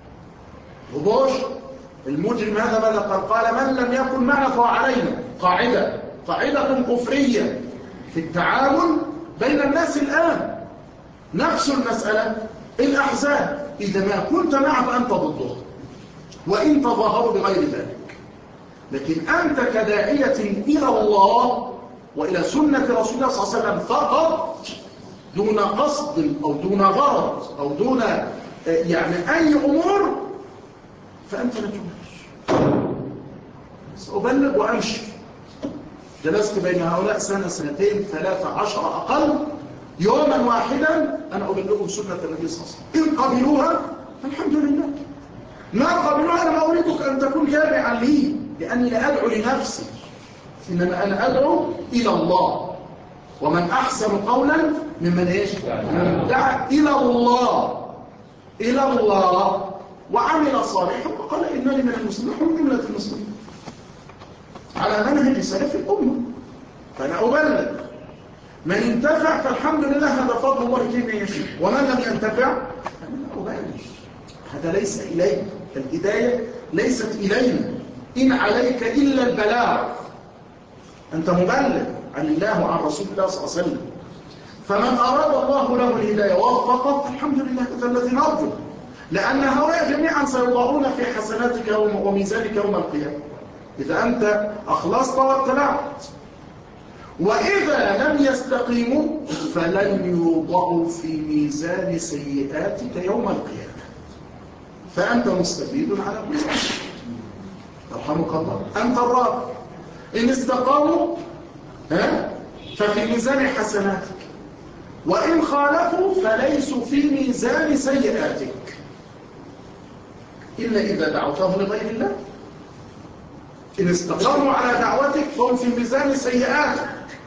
وبوش المجرم هذا ماذا قال؟ قال من لم يكن معنا فهو علينا. قاعدة كفرية في التعامل بين الناس الآن. نفس المسألة الأحزاب، إذا ما كنت معه فأنت ضده وإن تظاهروا بغير ذلك. لكن أنت كداعية إلى الله وإلى سنة رسول الله صلى الله عليه وسلم فقط، دون قصد أو دون غرض أو دون يعني أي أمور، فأنت لا تبلغ. سأبلغ وأمشي. جلست بين هؤلاء سنة سنتين 13 أقل، يوما واحدا أنا أبلغهم سنة النبي صلى الله عليه وسلم. إن قبلوها الحمد لله، ما قبلوها أنا ما أريدك أن تكون تابعا لي، لأني لا أدعو لنفسي، إنما أنا أدعو إلى الله. ومن أحسن قولا ممن إيش؟ من دعا إلى الله، إلى الله وعمل صالحا وقال إنني من المسلمين ومن جملة المسلمين على منهج سلف الأمة. فأنا أبلغ. من انتفع فالحمد لله، هذا فضل الله كيف يشاء. ومن لم ينتفع فأنا أبلغ. هذا ليس إليك، الهداية ليست إلينا. إن عليك إلا البلاغ، أنت مبلغ عن الله وعن رسول الله صلى الله عليه وسلم. فمن أراد الله له الهداية ووفقه الحمد لله، هذا الذي نرجو، لأن هؤلاء جميعا سيضعون في حسناتك وميزانك يوم القيامة إذا أنت أخلصت واتبعت. وإذا لم يستقيموا فلن يوضعوا في ميزان سيئاتك يوم القيامة، فأنت مستفيد على كل شيء. رحمك الله. أنت الرابع. إن استقاموا ففي ميزان حسناتك، وإن خالفوا فليسوا في ميزان سيئاتك، إلا إذا دعوتهم لغير الله. إن استقاموا على دعوتك فهم في ميزان سيئاتك،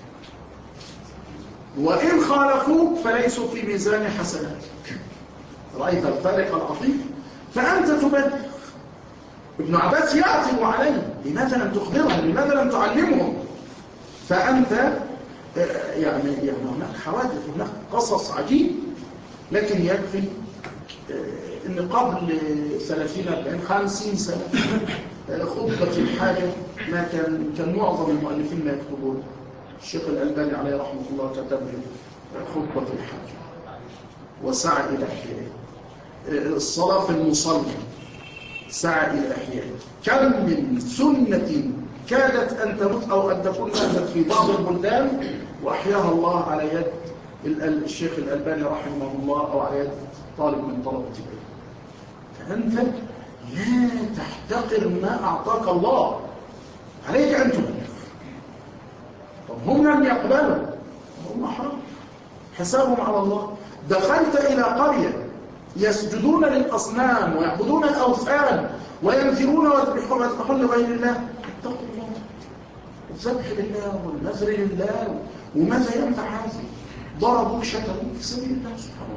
وإن خالفوك فليسوا في ميزان حسناتك. رأيت الفارق العظيم؟ فأنت تبلغ. ابن عباس يعتب عليه، لماذا لم تخبرهم؟ لماذا لم تعلمهم؟ فأنت يعني هناك حوادث، هناك قصص عجيب، لكن يكفي ان قبل 30-40-50 سنة خطبة الحاجة ما كان معظم المؤلفين ما يكتبون. الشيخ الألباني عليه رحمة الله كتب خطبة الحاجة وسعى إلى إحيائه. الصلاة في المصلى سعى إلى إحيائه. كم من سنة كادت أن تموت أو أن تكون ماتت في بعض البلدان وأحياها الله على يد الشيخ الألباني رحمه الله، أو على يد طالب من طلبة العلم. فأنت لا تحتقر ما أعطاك الله، عليك أن تبلغ. طب هم لم يقبلوا، هم حرام، حسابهم على الله. دخلت إلى قرية يسجدون للأصنام ويعبدون الأوثان وينذرون ويذبحون لغير الله، اتقوا الله. الذبح لله والنذر لله، وماذا ينفع هذا؟ ضربوا شتموا في سبيل الله سبحانه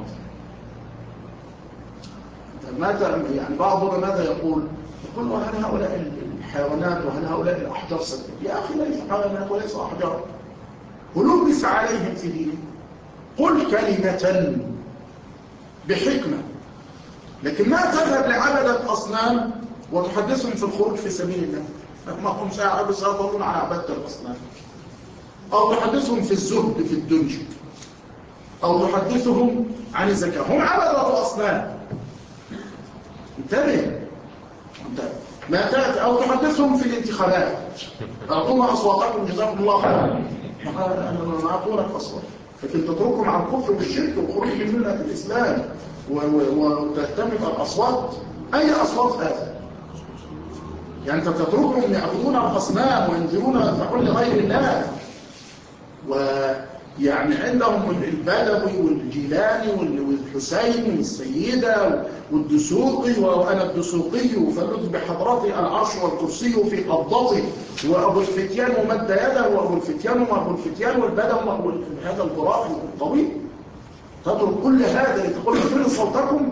وتعالى. ماذا يعني بعضنا ماذا يقول وهل هؤلاء الحيوانات وهل هؤلاء الأحجار سبيل؟ يا أخي ليس حيوانات وليس أحجار، ولبس عليهم في دينهم. قل كلمة بحكمة، لكن ما تذهب لعبدة أصنام وتحدثهم في الخروج في سبيل الله، ما هم سيظلون على عبادة الأصنام، أو تحدثهم في الزهد في الدنيا، أو تحدثهم عن الزكاة. هم عبدة أصنام، انتبه. ما تأتي أو تحدثهم في الانتخابات، أعطونا أصواتكم جزاكم الله خيرا، أعطونا أصوات، لكن تتركهم عن الكفر والشرك والخروج من ملة الإسلام وتهتم بالأصوات. أي أصوات هذا؟ يعني أنت تتركهم يعبدون الأصنام وينذرون ويذبحون لغير الله، يعني عندهم البدوي والجيلاني والحسين والسيدة والدسوقي، وأنا الدسوقي فلذ بحضرتي العرش والكرسي في قبضتي، وأبو الفتيان ومد يده، وأبو الفتيان وأبو الفتيان والبدوي هذا الغراب الطويل. تترك كل هذا لتقول فين صوتكم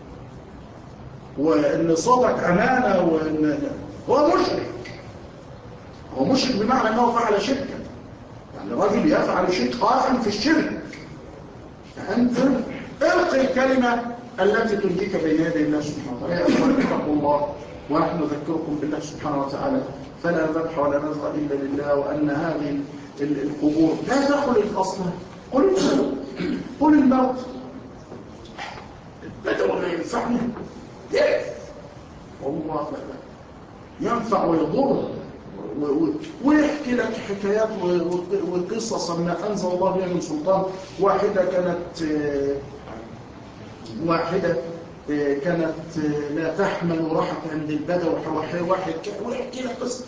وإن صوتك أمانة، وإن هو مشرك. هو مشرك بمعنى أنه فعل شركا، يعني رجل يفعل شيء قائم في الشرك. فأنت القي الكلمة التي تنجيك بين يدي الله سبحانه وتعالى. يا أخوان اتقوا الله، ونحن نذكركم بالله سبحانه وتعالى، فلا ذبح ولا نذر إلا لله، وأن هذه القبور لا تدخل الأصنام. قل الموت بدل ما ينفعني والله ينفع ويضر، ويحكي لك حكايات وقصص ما أنزل الله بها من سلطان. واحدة كانت لا تحمل وراحت عند البدو، واحد ويحكي لك قصة.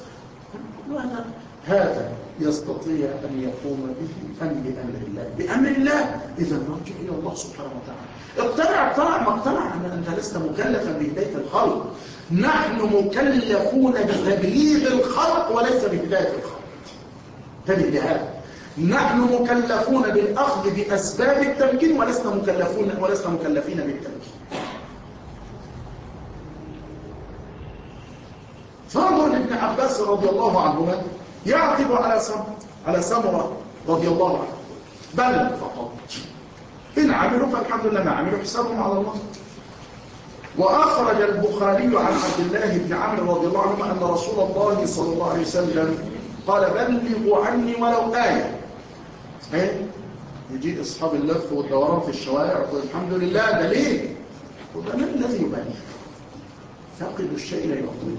هذا يستطيع أن يقوم به أم بأمر الله؟ بأمر الله. إذا نرجع إلى الله سبحانه وتعالى. اقتنع ما اقتنع أن أنت لست مكلفا بهداية الخلق. نحن مكلفون بتبليغ الخلق وليس بهداية الخلق. هذه هذا. نحن مكلفون بالأخذ بأسباب التمكين ولسنا مكلفين بالتمكين. فانظر لابن عباس رضي الله عنهما يعتب على سمرة رضي الله عنه، بل فقط إن عملوا فالحمد لله، ما عملوا حسابهم على الله. وأخرج البخاري عن عبد الله بن عمرو رضي الله عنه أن رسول الله صلى الله عليه وسلم قال بلغوا عني ولو آية. يجي أصحاب اللف والدوران في الشوارع والحمد لله دليل. وده من الذي يبلغ؟ فاقد الشيء لا يعطيه.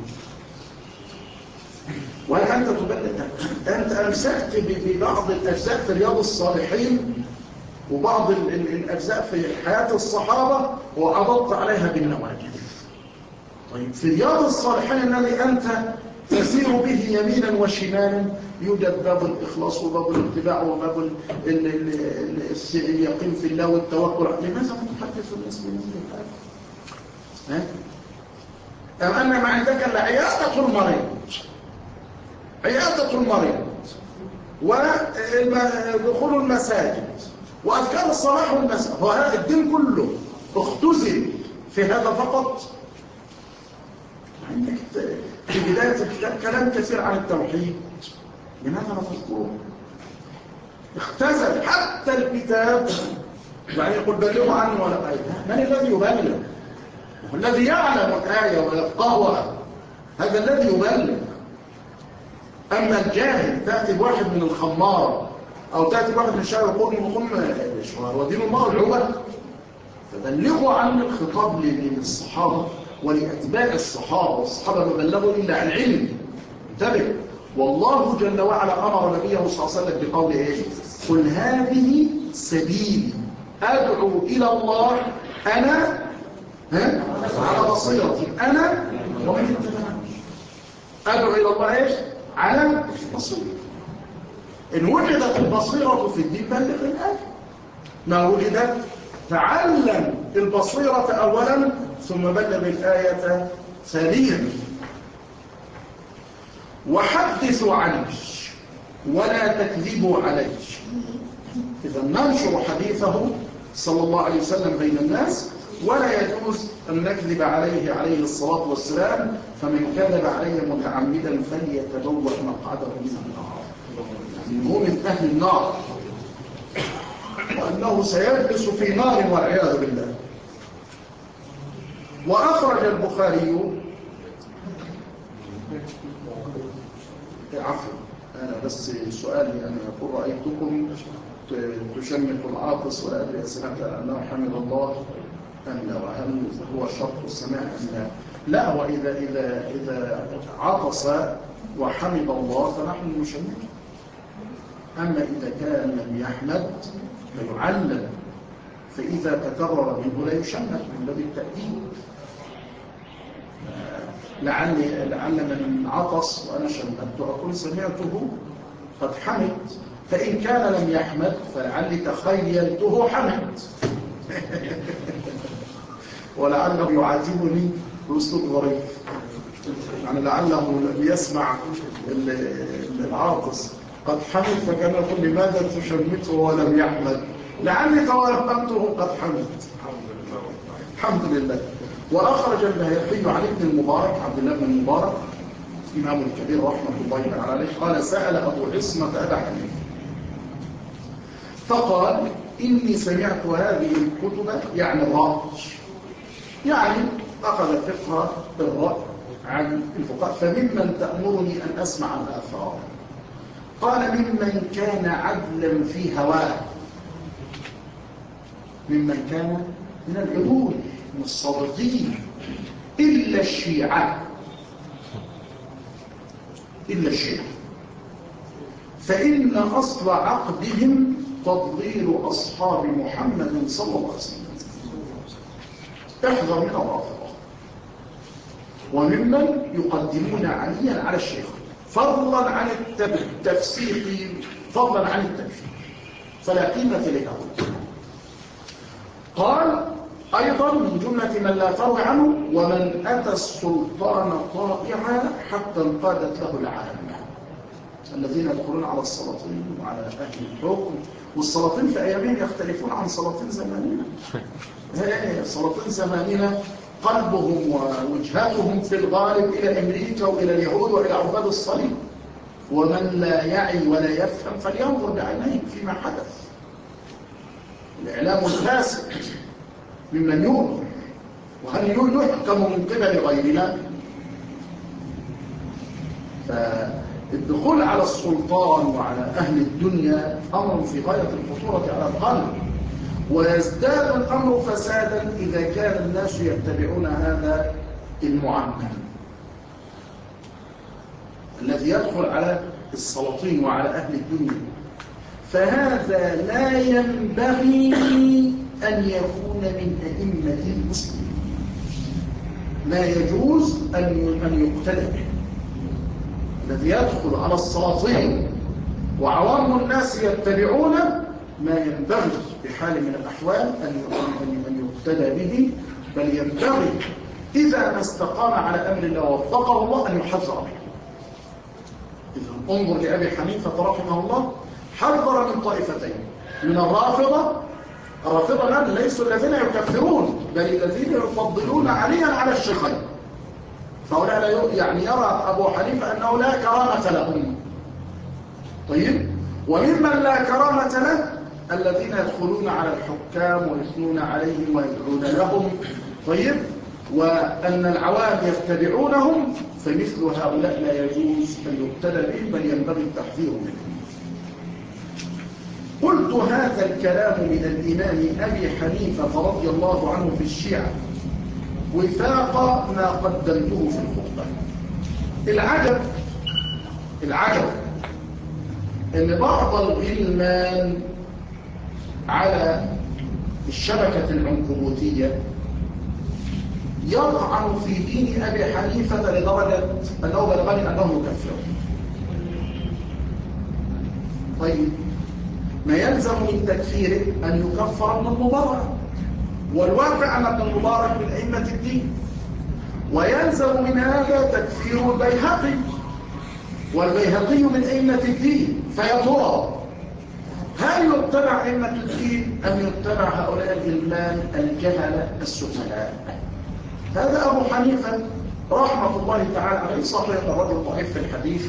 وهل أنت تبلغ؟ أنت أمسكت ببعض الأجزاء في رياض الصالحين وبعض الأجزاء في حياة الصحابة وعضضت عليها بالنواجذ. طيب في رياض الصالحين الذي أنت تسير به يمينا وشمالا يوجد باب الإخلاص وباب الاتباع وباب اليقين في الله والتوكل. لماذا تحدث الناس بمثل هذا؟ أم أن ما عندك إلا عيادة المريض ودخول المساجد وأذكار الصباح والمساء، وهذا الدين كله اختزل في هذا فقط. عندك في بداية الكتاب كلام كثير عن التوحيد، لماذا لا تذكره؟ اختزل حتى الكتاب، يعني يقول بلغوا عني ولا آية. من الذي يبلغ؟ الذي يعلم الآية ويفقهها، هذا الذي يبلغ. أما الجاهل تأتي بواحد من الخمار أو تأتي بواحد من الشارع يقول ودين الله العبد. فبلغوا عن الخطاب للصحابة ولأتباع الصحابة، والصحابة ما بلغوا إلا عن علم. انتبه، والله جل وعلا أمر نبيه صلى الله عليه وسلم بقول إيه؟ قل هذه سبيلي أدعو إلى الله أنا على بصيرة أنا ومن اتبعني. أدعو إلى الله إيش؟ على بصيرة. إن وجدت البصيرة في الدين بلغ الآية، ما وجدت تعلم البصيرة أولا ثم بلغ الآية ثانيا. وحدثوا عني ولا تكذبوا علي. إذا ننشر حديثه صلى الله عليه وسلم بين الناس، ولا يجوز أن نكذب عليه الصلاة والسلام. فمن كذب علي متعمدا فليتبوأ مقعده من النار، يعني هو من أهل النار، وأنه سيلبس في نار والعياذ بالله. وأخرج البخاري، عفوا أنا بس سؤالي، أنا يقول رأيتكم تشمت العاطس ولا أدري سمعت أنه حمد الله أم لا، وهل هو شرط السماع أم لا؟ لا، وإذا عطس وحمد الله فنحن نشمت. أما إذا كان لم يحمد فيعلم، فإذا تكرر منه لا يشمت من باب التأكيد. لعل من عطس وأنا شمت أكون سمعته قد حمد فإن كان لم يحمد فلعلي تخيلته حمد ولعله يعاتبني بأسلوب ظريف، يعني لعله لم يسمع العاطس قد حمد فكان يقول لماذا تشمته ولم يحمد، لعلي توهمته قد حمد. الحمد لله. وأخرج البيهقي عن ابن المبارك عبد الله بن المبارك إمام الكبير رحمة الله تعالى عليه قال سأل أبو عصمة أبا حنيفة فقال إني سمعت هذه الكتب، يعني الرأي، يعني أخذ فقه الرأي عن الفقهاء، فممن تأمرني أن أسمع الآثار؟ قال ممن كان عدلا في هواه، ممن كان من العدول من الصادقين، إلا الشيعة، إلا الشيعة، فإن أصل عقدهم تضليل أصحاب محمد صلى الله عليه وسلم. احذر من الرافضة وممن يقدمون عليا على الشيخ فضلا عن التفسيق، فضلا عن التكفير، فلا قيمة لهؤلاء. قال أيضا من جملة من لا تروي عنه ومن أتى السلطان طائعا حتى انقادت له العالم، الذين يدخلون على السلاطين وعلى أهل الحكم، والسلاطين في أيامهم يختلفون عن سلاطين زماننا. سلاطين زماننا قلبهم ووجهتهم في الغالب إلى أمريكا وإلى اليهود وإلى عباد الصليب، ومن لا يعي ولا يفهم فلينظر بعينيه فيما حدث. الإعلام الفاسد ممن يؤمر، وهل يحكم من قبل غيرنا؟ فالدخول على السلطان وعلى أهل الدنيا أمر في غاية الخطورة على القلب، ويزداد الأمر فسادا إذا كان الناس يتبعون هذا المعمم الذي يدخل على السلاطين وعلى أهل الدنيا. فهذا لا ينبغي أن يكون من أئمة المسلمين، لا يجوز أن يقتدى به. الذي يدخل على السلاطين وعوام الناس يتبعون ما ينبغي بحال من الأحوال أن يقتدى به، بل ينبغي إذا ما استقام على أمر الله ووفقه الله أن يحذر به. إذا انظر لأبي حنيفة رحمه الله، حذر من طائفتين، من الرافضة من ليسوا الذين يكفرون، بل الذين يفضلون عليا على الشيخين، فهؤلاء يعني يرى أبو حنيفة أنه لا كرامة لهم. طيب، وممن لا كرامة له الذين يدخلون على الحكام ويثنون عليهم ويدعون لهم، طيب، وأن العوام يتبعونهم، فمثل هؤلاء لا يجوز أن يقتدى بهم، بل ينبغي التحذير منهم. قلت هذا الكلام من الإمام أبي حنيفة رضي الله عنه في الشيعة وفاق ما قدمته في الخطبة. العجب ان بعض الغلمان على الشبكة العنكبوتية يطعن في دين أبي حنيفة لدرجة أنه بلغني أنه يكفر. طيب، ما يلزم من تكفيره أن يكفر ابن المبارك، والواقع أن ابن المبارك من أئمة الدين، ويلزم من هذا تكفير البيهقي، والبيهقي من أئمة الدين. فيا ترى هل يتبع أئمة الدين أم يتبع هؤلاء الغلمان الجهلة السفهاء؟ هذا أبو حنيفة رحمة الله تعالى عليه صحيح الرجل ضعيف في الحديث،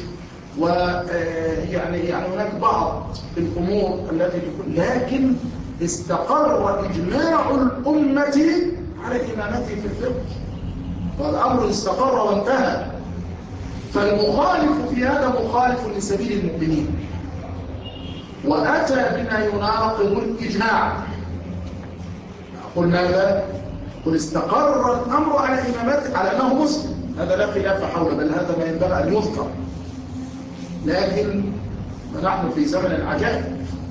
ويعني هناك بعض الأمور التي تكون، لكن استقر إجماع الأمة على إمامته في الفقه، والأمر استقر وانتهى. فالمخالف في هذا مخالف لسبيل المؤمنين، وأتى بما يناقض الإجماع. أقول ماذا؟ قل استقر الأمر على إمامته على أنه مسلم، هذا لا خلاف حوله، بل هذا ما ينبغي أن يذكر. لكن نحن في زمن العجائب،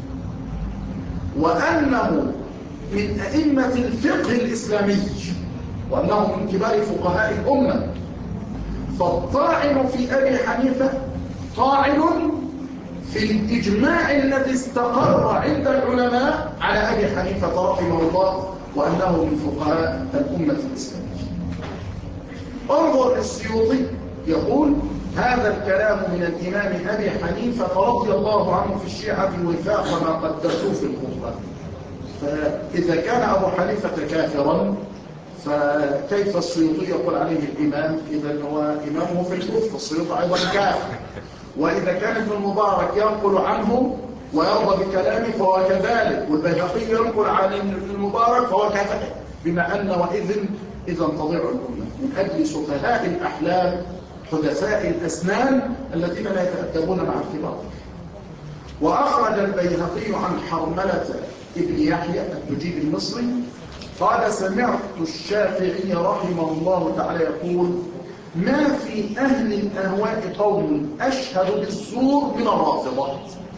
وأنه من أئمة الفقه الإسلامي، وأنه من كبار فقهاء الأمة، فالطاعن في أبي حنيفة طاعن في الإجماع الذي استقر عند العلماء على أبي حنيفة رحمه الله وأنه من فقهاء الأمة الإسلامية. انظر للسيوطي يقول: هذا الكلام من الإمام أبي حنيفة رضي الله عنه في الشيعة وفاق ما قدسوه في القرآن. فإذا كان أبو حنيفة كافرا فكيف السيوطي يقول عليه الإمام؟ إذا هو إمامه في الكفر، السيوطي أيضا كافر. وإذا كان ابن المبارك ينقل عنه ويرضى بكلامه فهو كذلك، والبيهقي ينقل عن ابن المبارك فهو كذلك، بما أن إذا تضيع الأمة من أجل سفهاء الأحلام حدثاء الأسنان الذين لا يتأدبون مع الكبار. وأخرج البيهقي عن حرملة ابن يحيى التجيب المصري قال: سمعت الشافعي رحمه الله تعالى يقول: ما في أهل الأهواء قوم أشهد بالزور من الرافضة.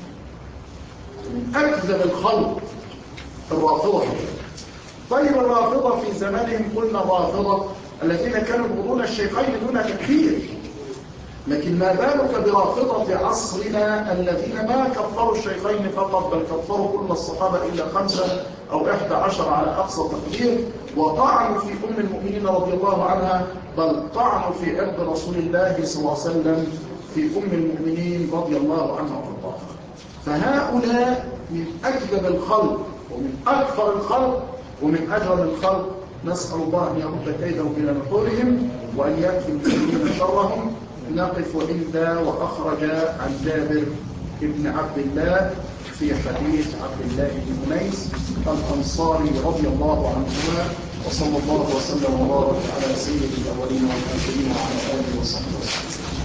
أكذب الخلق الرافضة. طيب الرافضة في زمانهم قلنا الرافضة الذين كانوا يبغضون الشيخين دون تكفير، لكن ما بالك برافضة عصرنا الذين ما كفروا الشيخين فقط، بل كفروا كل الصحابة إلا 5 أو 11 على أقصى تقدير، وطعنوا في أم المؤمنين رضي الله عنها، بل طعنوا في عرض رسول الله صلى الله عليه وسلم في أم المؤمنين رضي الله عنها وارضاها. فهؤلاء من أكذب الخلق ومن أكثر الخلق ومن أجرم الخلق. نسأل الله أن يرد كيدهم إلى نحورهم وأن يكفي المسلمين شرهم. نقف عند وأخرج عن جابر بن عبد الله في حديث عبد الله بن أنيس الأنصاري رضي الله عنهما. وصلى الله وسلم وبارك على سيد الأولين والآخرين وعلى آله وصحبه وسلم.